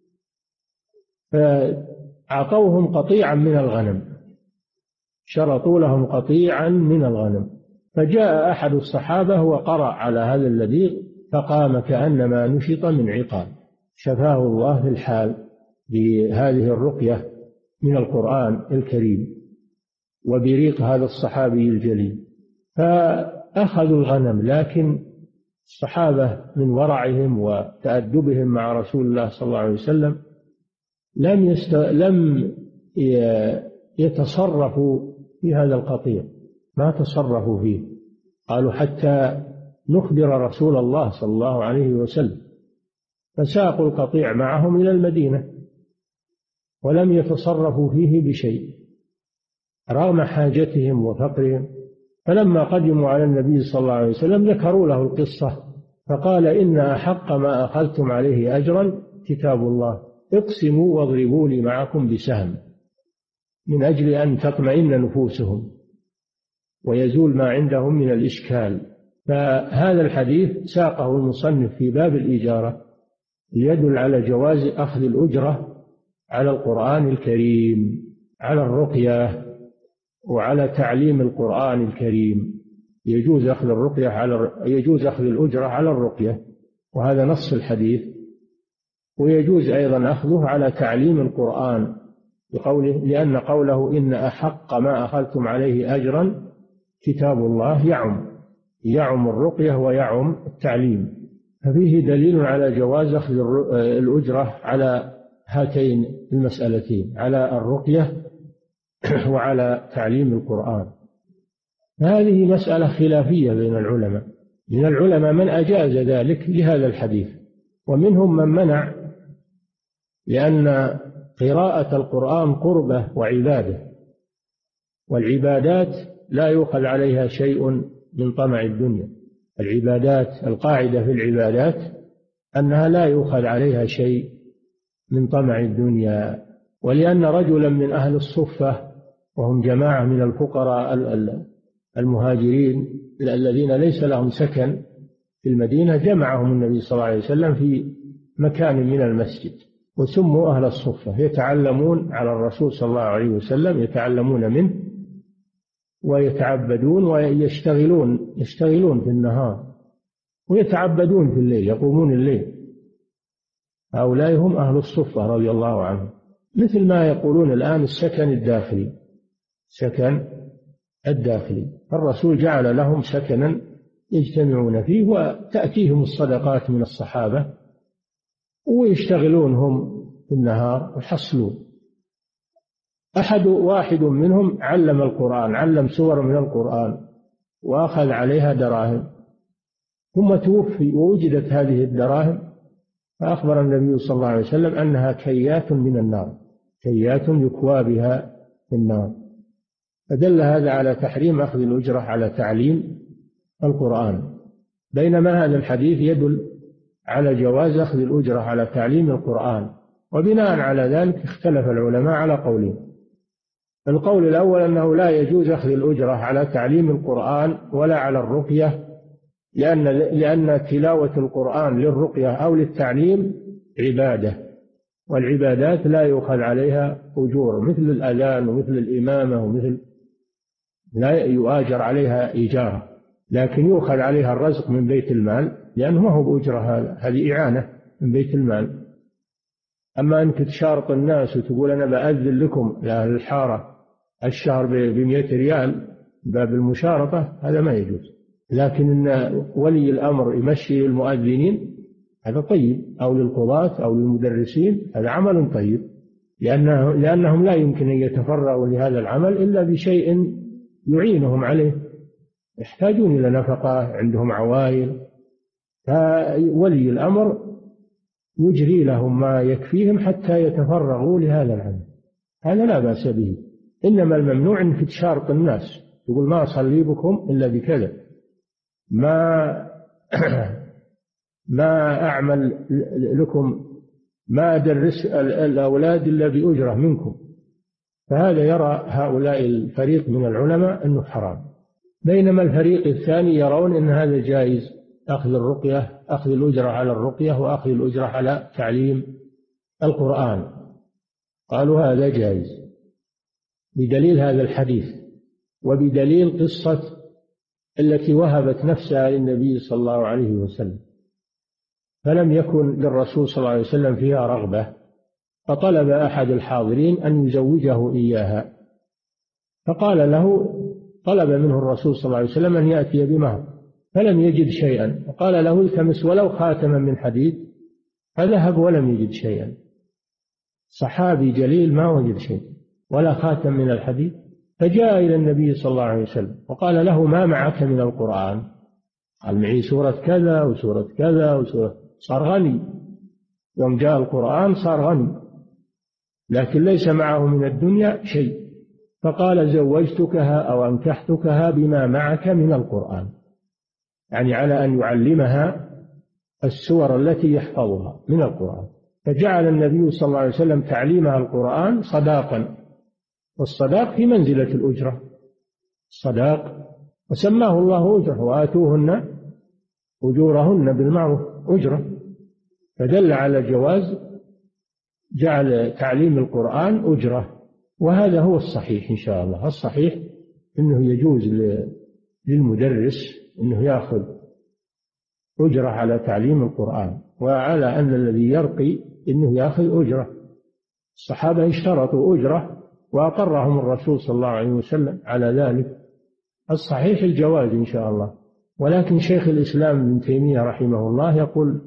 فأعطوهم قطيعا من الغنم، شرطوا لهم قطيعا من الغنم. فجاء أحد الصحابة وقرأ على هذا اللديغ فقام كأنما نشط من عقال، شفاه الله في الحال بهذه الرقية من القرآن الكريم وبريق هذا الصحابي الجليل. فأخذوا الغنم، لكن الصحابة من ورعهم وتأدبهم مع رسول الله صلى الله عليه وسلم لم يست... لم يتصرفوا في هذا القطيع، ما تصرفوا فيه. قالوا حتى نخبر رسول الله صلى الله عليه وسلم، فساقوا القطيع معهم إلى المدينة ولم يتصرفوا فيه بشيء رغم حاجتهم وفقرهم. فلما قدموا على النبي صلى الله عليه وسلم ذكروا له القصة، فقال إن أحق ما أخذتم عليه أجرا كتاب الله، اقسموا واضربوا لي معكم بسهم، من أجل أن تطمئن نفوسهم ويزول ما عندهم من الإشكال. فهذا الحديث ساقه المصنف في باب الإجارة ليدل على جواز أخذ الأجرة على القرآن الكريم، على الرقية وعلى تعليم القرآن الكريم. يجوز أخذ الرقية على يجوز أخذ الأجرة على الرقية، وهذا نص الحديث. ويجوز أيضا أخذه على تعليم القرآن بقوله، لأن قوله إن أحق ما أخذتم عليه أجرا كتاب الله يعم يعم الرقية ويعم التعليم. ففيه دليل على جواز أخذ الأجرة على هاتين المسألتين، على الرقية وعلى تعليم القرآن. هذه مسألة خلافية بين العلماء، من العلماء من أجاز ذلك لهذا الحديث، ومنهم من منع، لأن قراءة القرآن قربة وعبادة، والعبادات لا يؤخذ عليها شيء من طمع الدنيا. العبادات القاعدة في العبادات أنها لا يؤخذ عليها شيء من طمع الدنيا. ولأن رجلا من أهل الصفة، وهم جماعة من الفقراء المهاجرين الذين ليس لهم سكن في المدينة، جمعهم النبي صلى الله عليه وسلم في مكان من المسجد وسموا أهل الصفة، يتعلمون على الرسول صلى الله عليه وسلم، يتعلمون منه ويتعبدون ويشتغلون يشتغلون في النهار ويتعبدون في الليل، يقومون الليل. هؤلاء هم أهل الصفة رضي الله عنهم، مثل ما يقولون الآن السكن الداخلي. سكن الداخلي الرسول جعل لهم سكنا يجتمعون فيه، وتأتيهم الصدقات من الصحابة ويشتغلون هم في النهار ويحصلون. أحد واحد منهم علم القرآن، علم سور من القرآن وأخذ عليها دراهم، ثم توفي ووجدت هذه الدراهم، فأخبر النبي صلى الله عليه وسلم أنها كيات من النار، كيات يكوى بها في النار. فدل هذا على تحريم أخذ الأجرة على تعليم القرآن، بينما هذا الحديث يدل على جواز أخذ الأجرة على تعليم القرآن. وبناء على ذلك اختلف العلماء على قولين، القول الأول أنه لا يجوز أخذ الأجرة على تعليم القرآن ولا على الرقية، لأن لأن تلاوة القرآن للرقية أو للتعليم عبادة، والعبادات لا يؤخذ عليها أجور، مثل الأذان ومثل الإمامة ومثل لا يؤاجر عليها إيجارا، لكن يؤخذ عليها الرزق من بيت المال، لأنه ما هو بأجرة، هذه إعانة من بيت المال. أما أنك تشارط الناس وتقول أنا بأذن لكم لأهل الحارة الشهر بمئة ريال باب المشارطة، هذا ما يجوز. لكن إن ولي الأمر يمشي المؤذنين هذا طيب، أو للقضاة أو للمدرسين هذا عمل طيب، لأنه لأنهم لا يمكن أن يتفرغوا لهذا العمل إلا بشيء يعينهم عليه، يحتاجون إلى نفقة، عندهم عوائل، فولي الأمر يجري لهم ما يكفيهم حتى يتفرغوا لهذا العمل، هذا لا بأس به. إنما الممنوع أنك تشارط الناس تقول ما أصلي بكم إلا بكذا، ما ما أعمل لكم، ما أدرس الأولاد إلا بأجرة منكم، فهذا يرى هؤلاء الفريق من العلماء أنه حرام، بينما الفريق الثاني يرون أن هذا جائز، أخذ الرقية، أخذ الأجرة على الرقية وأخذ الأجرة على تعليم القرآن، قالوا هذا جائز بدليل هذا الحديث، وبدليل قصة التي وهبت نفسها للنبي صلى الله عليه وسلم، فلم يكن للرسول صلى الله عليه وسلم فيها رغبة، فطلب أحد الحاضرين أن يزوجه إياها، فقال له، طلب منه الرسول صلى الله عليه وسلم أن يأتي بمهر، فلم يجد شيئا، فقال له التمس ولو خاتما من حديد، فذهب ولم يجد شيئا، صحابي جليل ما وجد شيء ولا خاتم من الحديد، فجاء إلى النبي صلى الله عليه وسلم وقال له ما معك من القرآن؟ قال معي سورة كذا وسورة كذا وسورة، صار غني، يوم جاء القرآن صار غني، لكن ليس معه من الدنيا شيء، فقال زوجتكها أو أنكحتكها بما معك من القرآن، يعني على أن يعلمها السور التي يحفظها من القرآن، فجعل النبي صلى الله عليه وسلم تعليمها القرآن صداقا، والصداق في منزلة الأجرة، الصداق وسماه الله أجرة، وآتوهن أجورهن بالمعروف أجرة، فدل على جواز جعل تعليم القرآن أجرة، وهذا هو الصحيح إن شاء الله. الصحيح أنه يجوز للمدرس أنه يأخذ أجرة على تعليم القرآن، وعلى أن الذي يرقي أنه يأخذ أجرة. الصحابة اشترطوا أجرة وأقرهم الرسول صلى الله عليه وسلم على ذلك، الصحيح الجواز إن شاء الله. ولكن شيخ الإسلام ابن تيمية رحمه الله يقول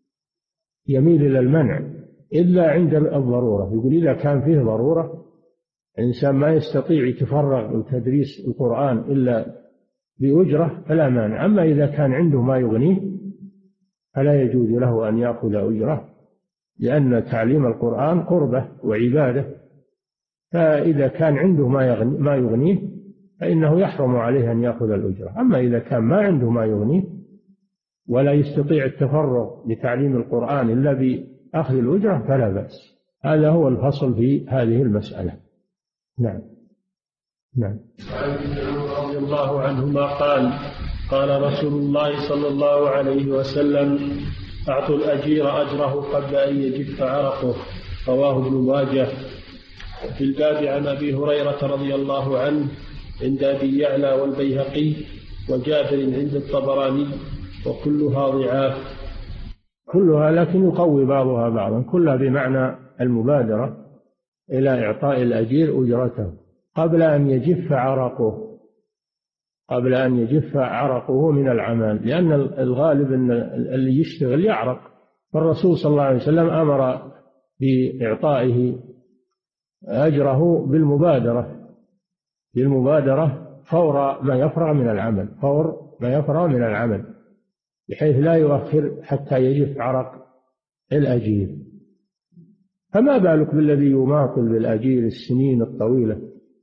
يميل إلى المنع إلا عند الضرورة، يقول إذا كان فيه ضرورة الإنسان ما يستطيع يتفرغ لتدريس القرآن إلا بأجرة فلا مانع، أما إذا كان عنده ما يغنيه فلا يجوز له أن يأخذ أجرة، لأن تعليم القرآن قربة وعبادة، فإذا كان عنده ما يغني ما يغنيه فإنه يحرم عليه أن يأخذ الأجرة. أما إذا كان ما عنده ما يغنيه ولا يستطيع التفرغ لتعليم القرآن إلا بأخذ الأجرة فلا بأس. هذا هو الفصل في هذه المسألة. نعم نعم. رضي الله عنهما قال قال رسول الله صلى الله عليه وسلم أعطوا الأجير أجره قبل أن يجف عرقه، رواه ابن ماجه. في الباب عن أبي هريرة رضي الله عنه عند أبي يعلى والبيهقي وجابر عند الطبراني، وكلها ضعاف. كلها لكن يقوي بعضها بعضا، كلها بمعنى المبادرة إلى إعطاء الأجير أجرته قبل أن يجف عرقه، قبل أن يجف عرقه من العمل، لأن الغالب أن اللي يشتغل يعرق، فالرسول صلى الله عليه وسلم أمر بإعطائه أجره بالمبادرة بالمبادرة فور ما يفرغ من العمل، فور ما يفرغ من العمل، بحيث لا يؤخر حتى يجف عرق الأجير. فما بالك بالذي يماطل بالأجير السنين الطويلة؟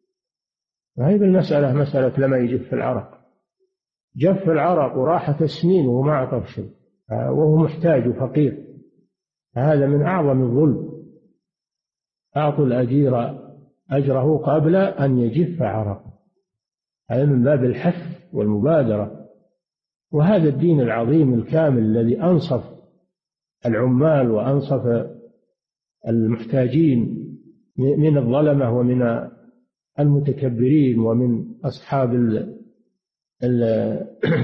هذه المسألة مسألة لما يجف العرق، جف العرق وراحت السنين وهو ما أعطى شيء وهو محتاج وفقير، هذا من أعظم الظلم. أعطوا الأجير أجره قبل أن يجف عرق. هذا من باب الحث والمبادرة. وهذا الدين العظيم الكامل الذي أنصف العمال وأنصف المحتاجين من الظلمة ومن المتكبرين ومن أصحاب ال ال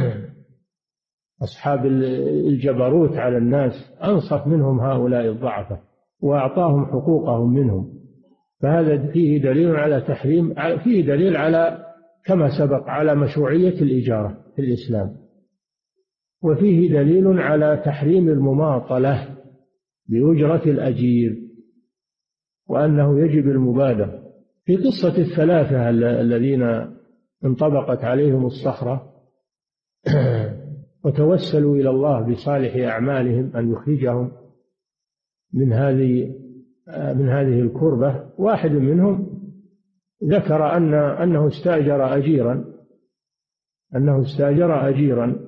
أصحاب الجبروت على الناس، أنصف منهم هؤلاء الضعفاء وأعطاهم حقوقهم منهم. فهذا فيه دليل على تحريم، فيه دليل على كما سبق على مشروعية الإجارة في الإسلام، وفيه دليل على تحريم المماطلة بأجرة الأجير، وأنه يجب المبادرة. في قصة الثلاثة الذين انطبقت عليهم الصخرة وتوسلوا إلى الله بصالح أعمالهم أن يخرجهم من هذه من هذه الكربة، واحد منهم ذكر أن أنه استأجر أجيرا أنه استأجر أجيرا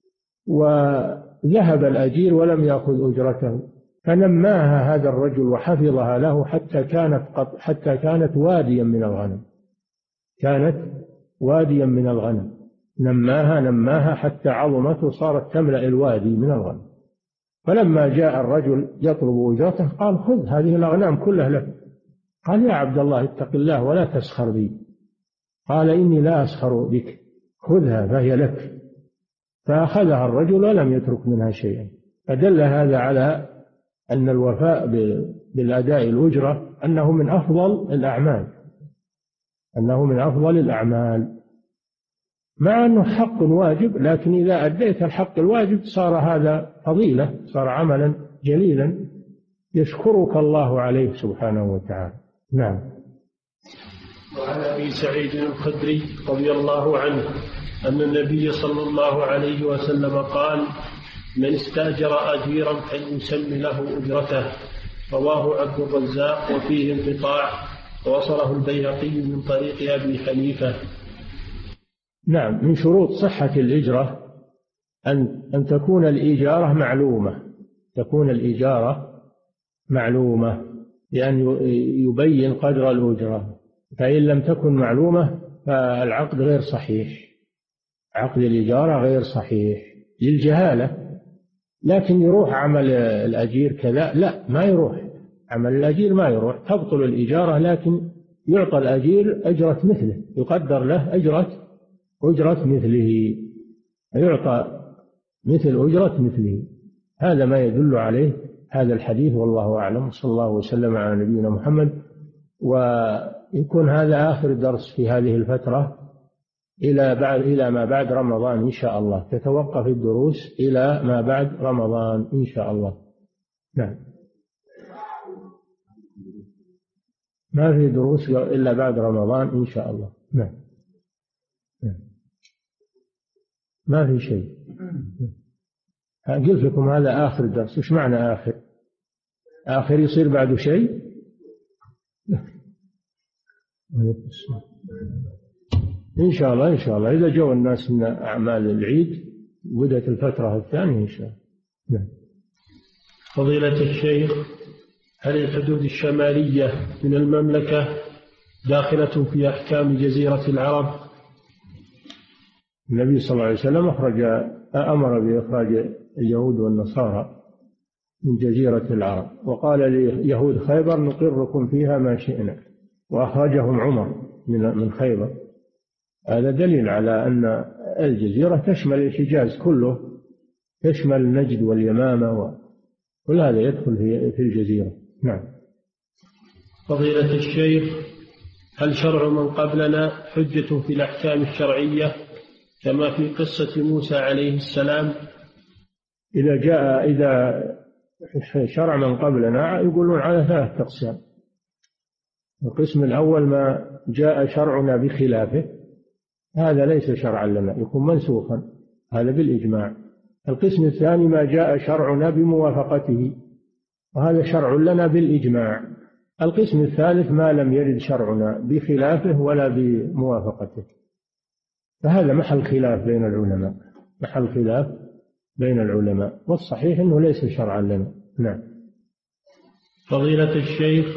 وذهب الأجير ولم يأخذ أجرته، فنماها هذا الرجل وحفظها له حتى كانت حتى كانت واديا من الغنم كانت واديا من الغنم نماها نماها حتى عظمت وصارت تملأ الوادي من الغنم. فلما جاء الرجل يطلب أجرته قال: خذ هذه الأغنام كلها لك. قال: يا عبد الله اتق الله ولا تسخر بي. قال: إني لا أسخر بك، خذها فهي لك. فأخذها الرجل ولم يترك منها شيئا. فدل هذا على أن الوفاء بالأداء الأجرة أنه من أفضل الأعمال أنه من أفضل الأعمال مع أنه حق واجب، لكن إذا أديت الحق الواجب صار هذا فضيلة، صار عملا جليلا يشكرك الله عليه سبحانه وتعالى. نعم. وعن أبي سعيد الخدري رضي الله عنه أن النبي صلى الله عليه وسلم قال: من استأجر أجيرا فليسم له أجرته. رواه عبد الرزاق وفيه انقطاع، ووصله البيهقي من طريق أبي حنيفة. نعم، من شروط صحة الإجرة أن أن تكون الإجارة معلومة تكون الإجارة معلومة لأن يبين قدر الأجرة، فإن لم تكن معلومة فالعقد غير صحيح، عقد الإجارة غير صحيح للجهالة. لكن يروح عمل الأجير كذا؟ لا، ما يروح عمل الأجير، ما يروح، تبطل الإجارة، لكن يعطى الأجير أجرة مثله، يقدر له أجرة أجرة مثله، يعطى مثل أجرة مثله. هذا ما يدل عليه هذا الحديث، والله أعلم. صلى الله وسلم على نبينا محمد. ويكون هذا آخر درس في هذه الفترة إلى بعد إلى ما بعد رمضان إن شاء الله، تتوقف الدروس إلى ما بعد رمضان إن شاء الله. نعم، ما في دروس إلا بعد رمضان إن شاء الله. نعم، ما في شيء. قلت لكم هذا آخر درس. إيش معنى آخر؟ آخر يصير بعده شيء؟ إن شاء الله إن شاء الله إذا جو الناس من أعمال العيد بدأت الفترة الثانية إن شاء الله. فضيلة الشيخ، هل الحدود الشمالية من المملكة داخلة في أحكام جزيرة العرب؟ النبي صلى الله عليه وسلم أخرج أمر بإخراج اليهود والنصارى من جزيرة العرب، وقال ليهود خيبر: نقركم فيها ما شئنا، وأخرجهم عمر من خيبر. هذا دليل على أن الجزيرة تشمل الحجاز كله، تشمل نجد واليمامة وكل هذا يدخل في الجزيرة. نعم. فضيلة الشيخ، هل شرع من قبلنا حجة في الأحكام الشرعية كما في قصة موسى عليه السلام؟ إذا جاء إذا شرع من قبلنا يقولون على ثلاث أقسام. القسم الأول ما جاء شرعنا بخلافه، هذا ليس شرعا لنا، يكون منسوخا، هذا بالإجماع. القسم الثاني ما جاء شرعنا بموافقته، وهذا شرع لنا بالإجماع. القسم الثالث ما لم يرد شرعنا بخلافه ولا بموافقته، فهذا محل خلاف بين العلماء محل خلاف بين العلماء والصحيح أنه ليس شرعا لنا. نعم. فضيلة الشيخ،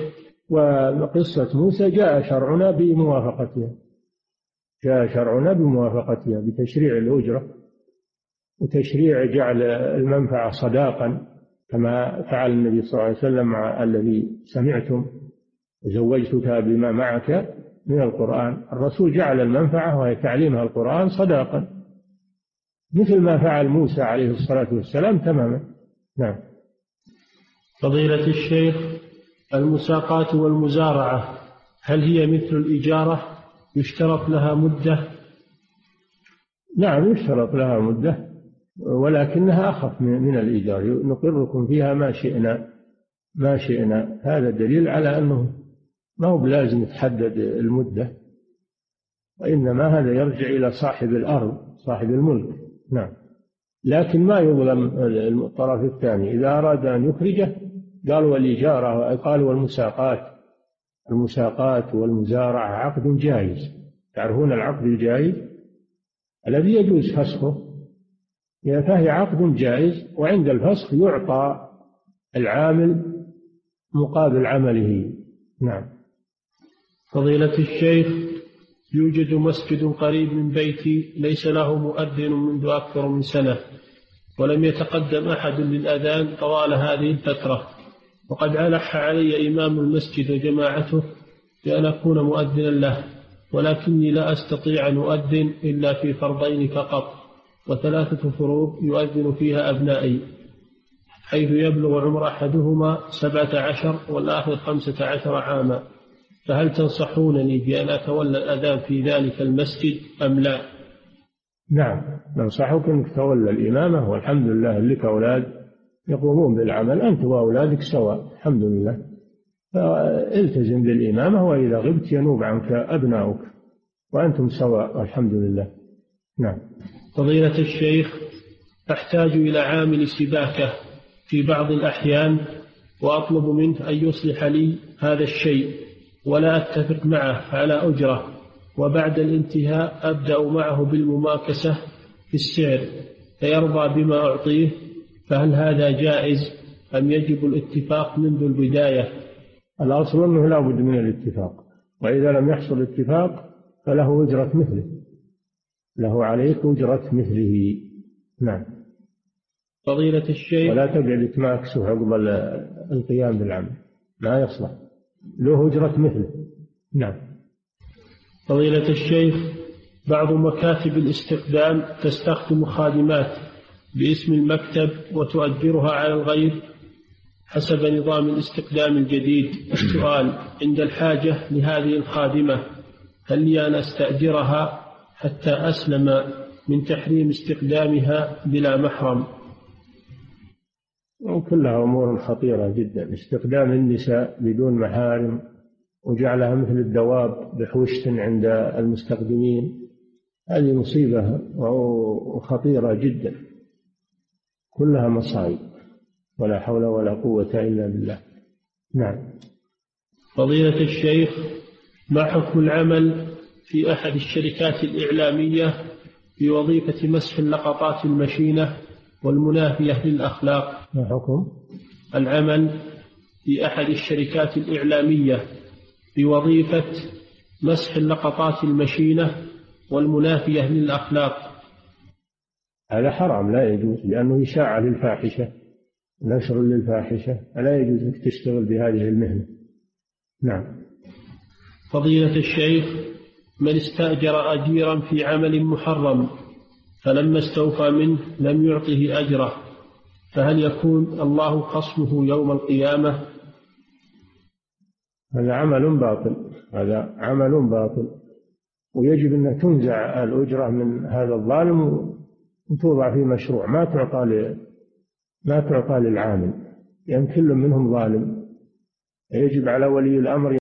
وقصة موسى جاء شرعنا بموافقتها، جاء شرعنا بموافقتها بتشريع الأجرة وتشريع جعل المنفعة صداقا كما فعل النبي صلى الله عليه وسلم مع الذي سمعتم وزوجتك بما معك من القرآن. الرسول جعل المنفعة وهي تعليمها القرآن صداقا مثل ما فعل موسى عليه الصلاة والسلام تماما. نعم. فضيلة الشيخ، المساقات والمزارعة هل هي مثل الإجارة يشترط لها مدة؟ نعم يشترط لها مدة ولكنها أخف من الإيجار، نقركم فيها ما شئنا ما شئنا. هذا دليل على أنه ما هو بلازم يتحدد المدة، وإنما هذا يرجع إلى صاحب الأرض صاحب الملك. نعم. لكن ما يظلم الطرف الثاني إذا أراد أن يخرجه قالوا والإجارة، قالوا والمساقات. المساقات والمزارعة عقد جائز، تعرفون العقد الجائز الذي يجوز فسخه، فهي عقد جائز، وعند الفسخ يعطى العامل مقابل عمله. نعم. فضيلة الشيخ، يوجد مسجد قريب من بيتي ليس له مؤذن منذ أكثر من سنة، ولم يتقدم أحد للأذان طوال هذه الفترة، وقد ألح علي إمام المسجد وجماعته بأن أكون مؤذنا له، ولكني لا أستطيع أن أؤذن إلا في فرضين فقط، وثلاثة فروض يؤذن فيها أبنائي، حيث يبلغ عمر أحدهما سبعة عشر والآخر خمسة عشر عاما، فهل تنصحونني بأن أتولى الأذان في ذلك المسجد أم لا؟ نعم ننصحك أنك تولى الإمامة، والحمد لله لك أولاد يقومون بالعمل، أنت وأولادك سواء الحمد لله، فالتزم بالإمامة، وإذا غبت ينوب عنك أبناؤك وأنتم سواء الحمد لله. نعم. فضيلة الشيخ، أحتاج إلى عامل سباكة في بعض الأحيان وأطلب منه أن يصلح لي هذا الشيء ولا أتفق معه على أجرة، وبعد الانتهاء أبدأ معه بالمماكسة في السعر فيرضى بما أعطيه، فهل هذا جائز أم يجب الاتفاق منذ البداية؟ الأصل أنه لا بد من الاتفاق، وإذا لم يحصل اتفاق فله أجرة مثله، له عليك أجرة مثله. نعم. فضيلة الشيخ، ولا تقعد تماكسه عقب القيام بالعمل، ما يصلح، له أجرة مثله. نعم. فضيلة الشيخ، بعض مكاتب الاستخدام تستخدم خادمات باسم المكتب وتؤجرها على الغير حسب نظام الاستخدام الجديد. السؤال: عند الحاجة لهذه الخادمة هل لي أن أستأجرها حتى أسلم من تحريم استخدامها بلا محرم؟ وكلها أمور خطيرة جدا، استخدام النساء بدون محارم وجعلها مثل الدواب بحوشة عند المستخدمين، هذه مصيبة وخطيرة جدا، كلها مصائب، ولا حول ولا قوة إلا بالله. نعم. فضيلة الشيخ، ما حكم العمل في أحد الشركات الإعلامية في وظيفة مسح اللقطات المشينة والمنافية للأخلاق؟ ما حكم العمل في أحد الشركات الإعلامية في وظيفة مسح اللقطات المشينة والمنافية للأخلاق؟ هذا حرام لا يجوز، لأنه إشاعة للفاحشة، نشر للفاحشة، لا يجوز أنك تشتغل بهذه المهنة. نعم. فضيلة الشيخ، من استأجر أجيرا في عمل محرم فلما استوفى منه لم يعطه أجره، فهل يكون الله خصمه يوم القيامة؟ هذا عمل باطل، هذا عمل باطل، ويجب أن تنزع الأجرة من هذا الظالم وتوضع في مشروع، ما تعطى ل... ما تعطى للعامل، لأن يعني كل منهم ظالم. يجب على ولي الأمر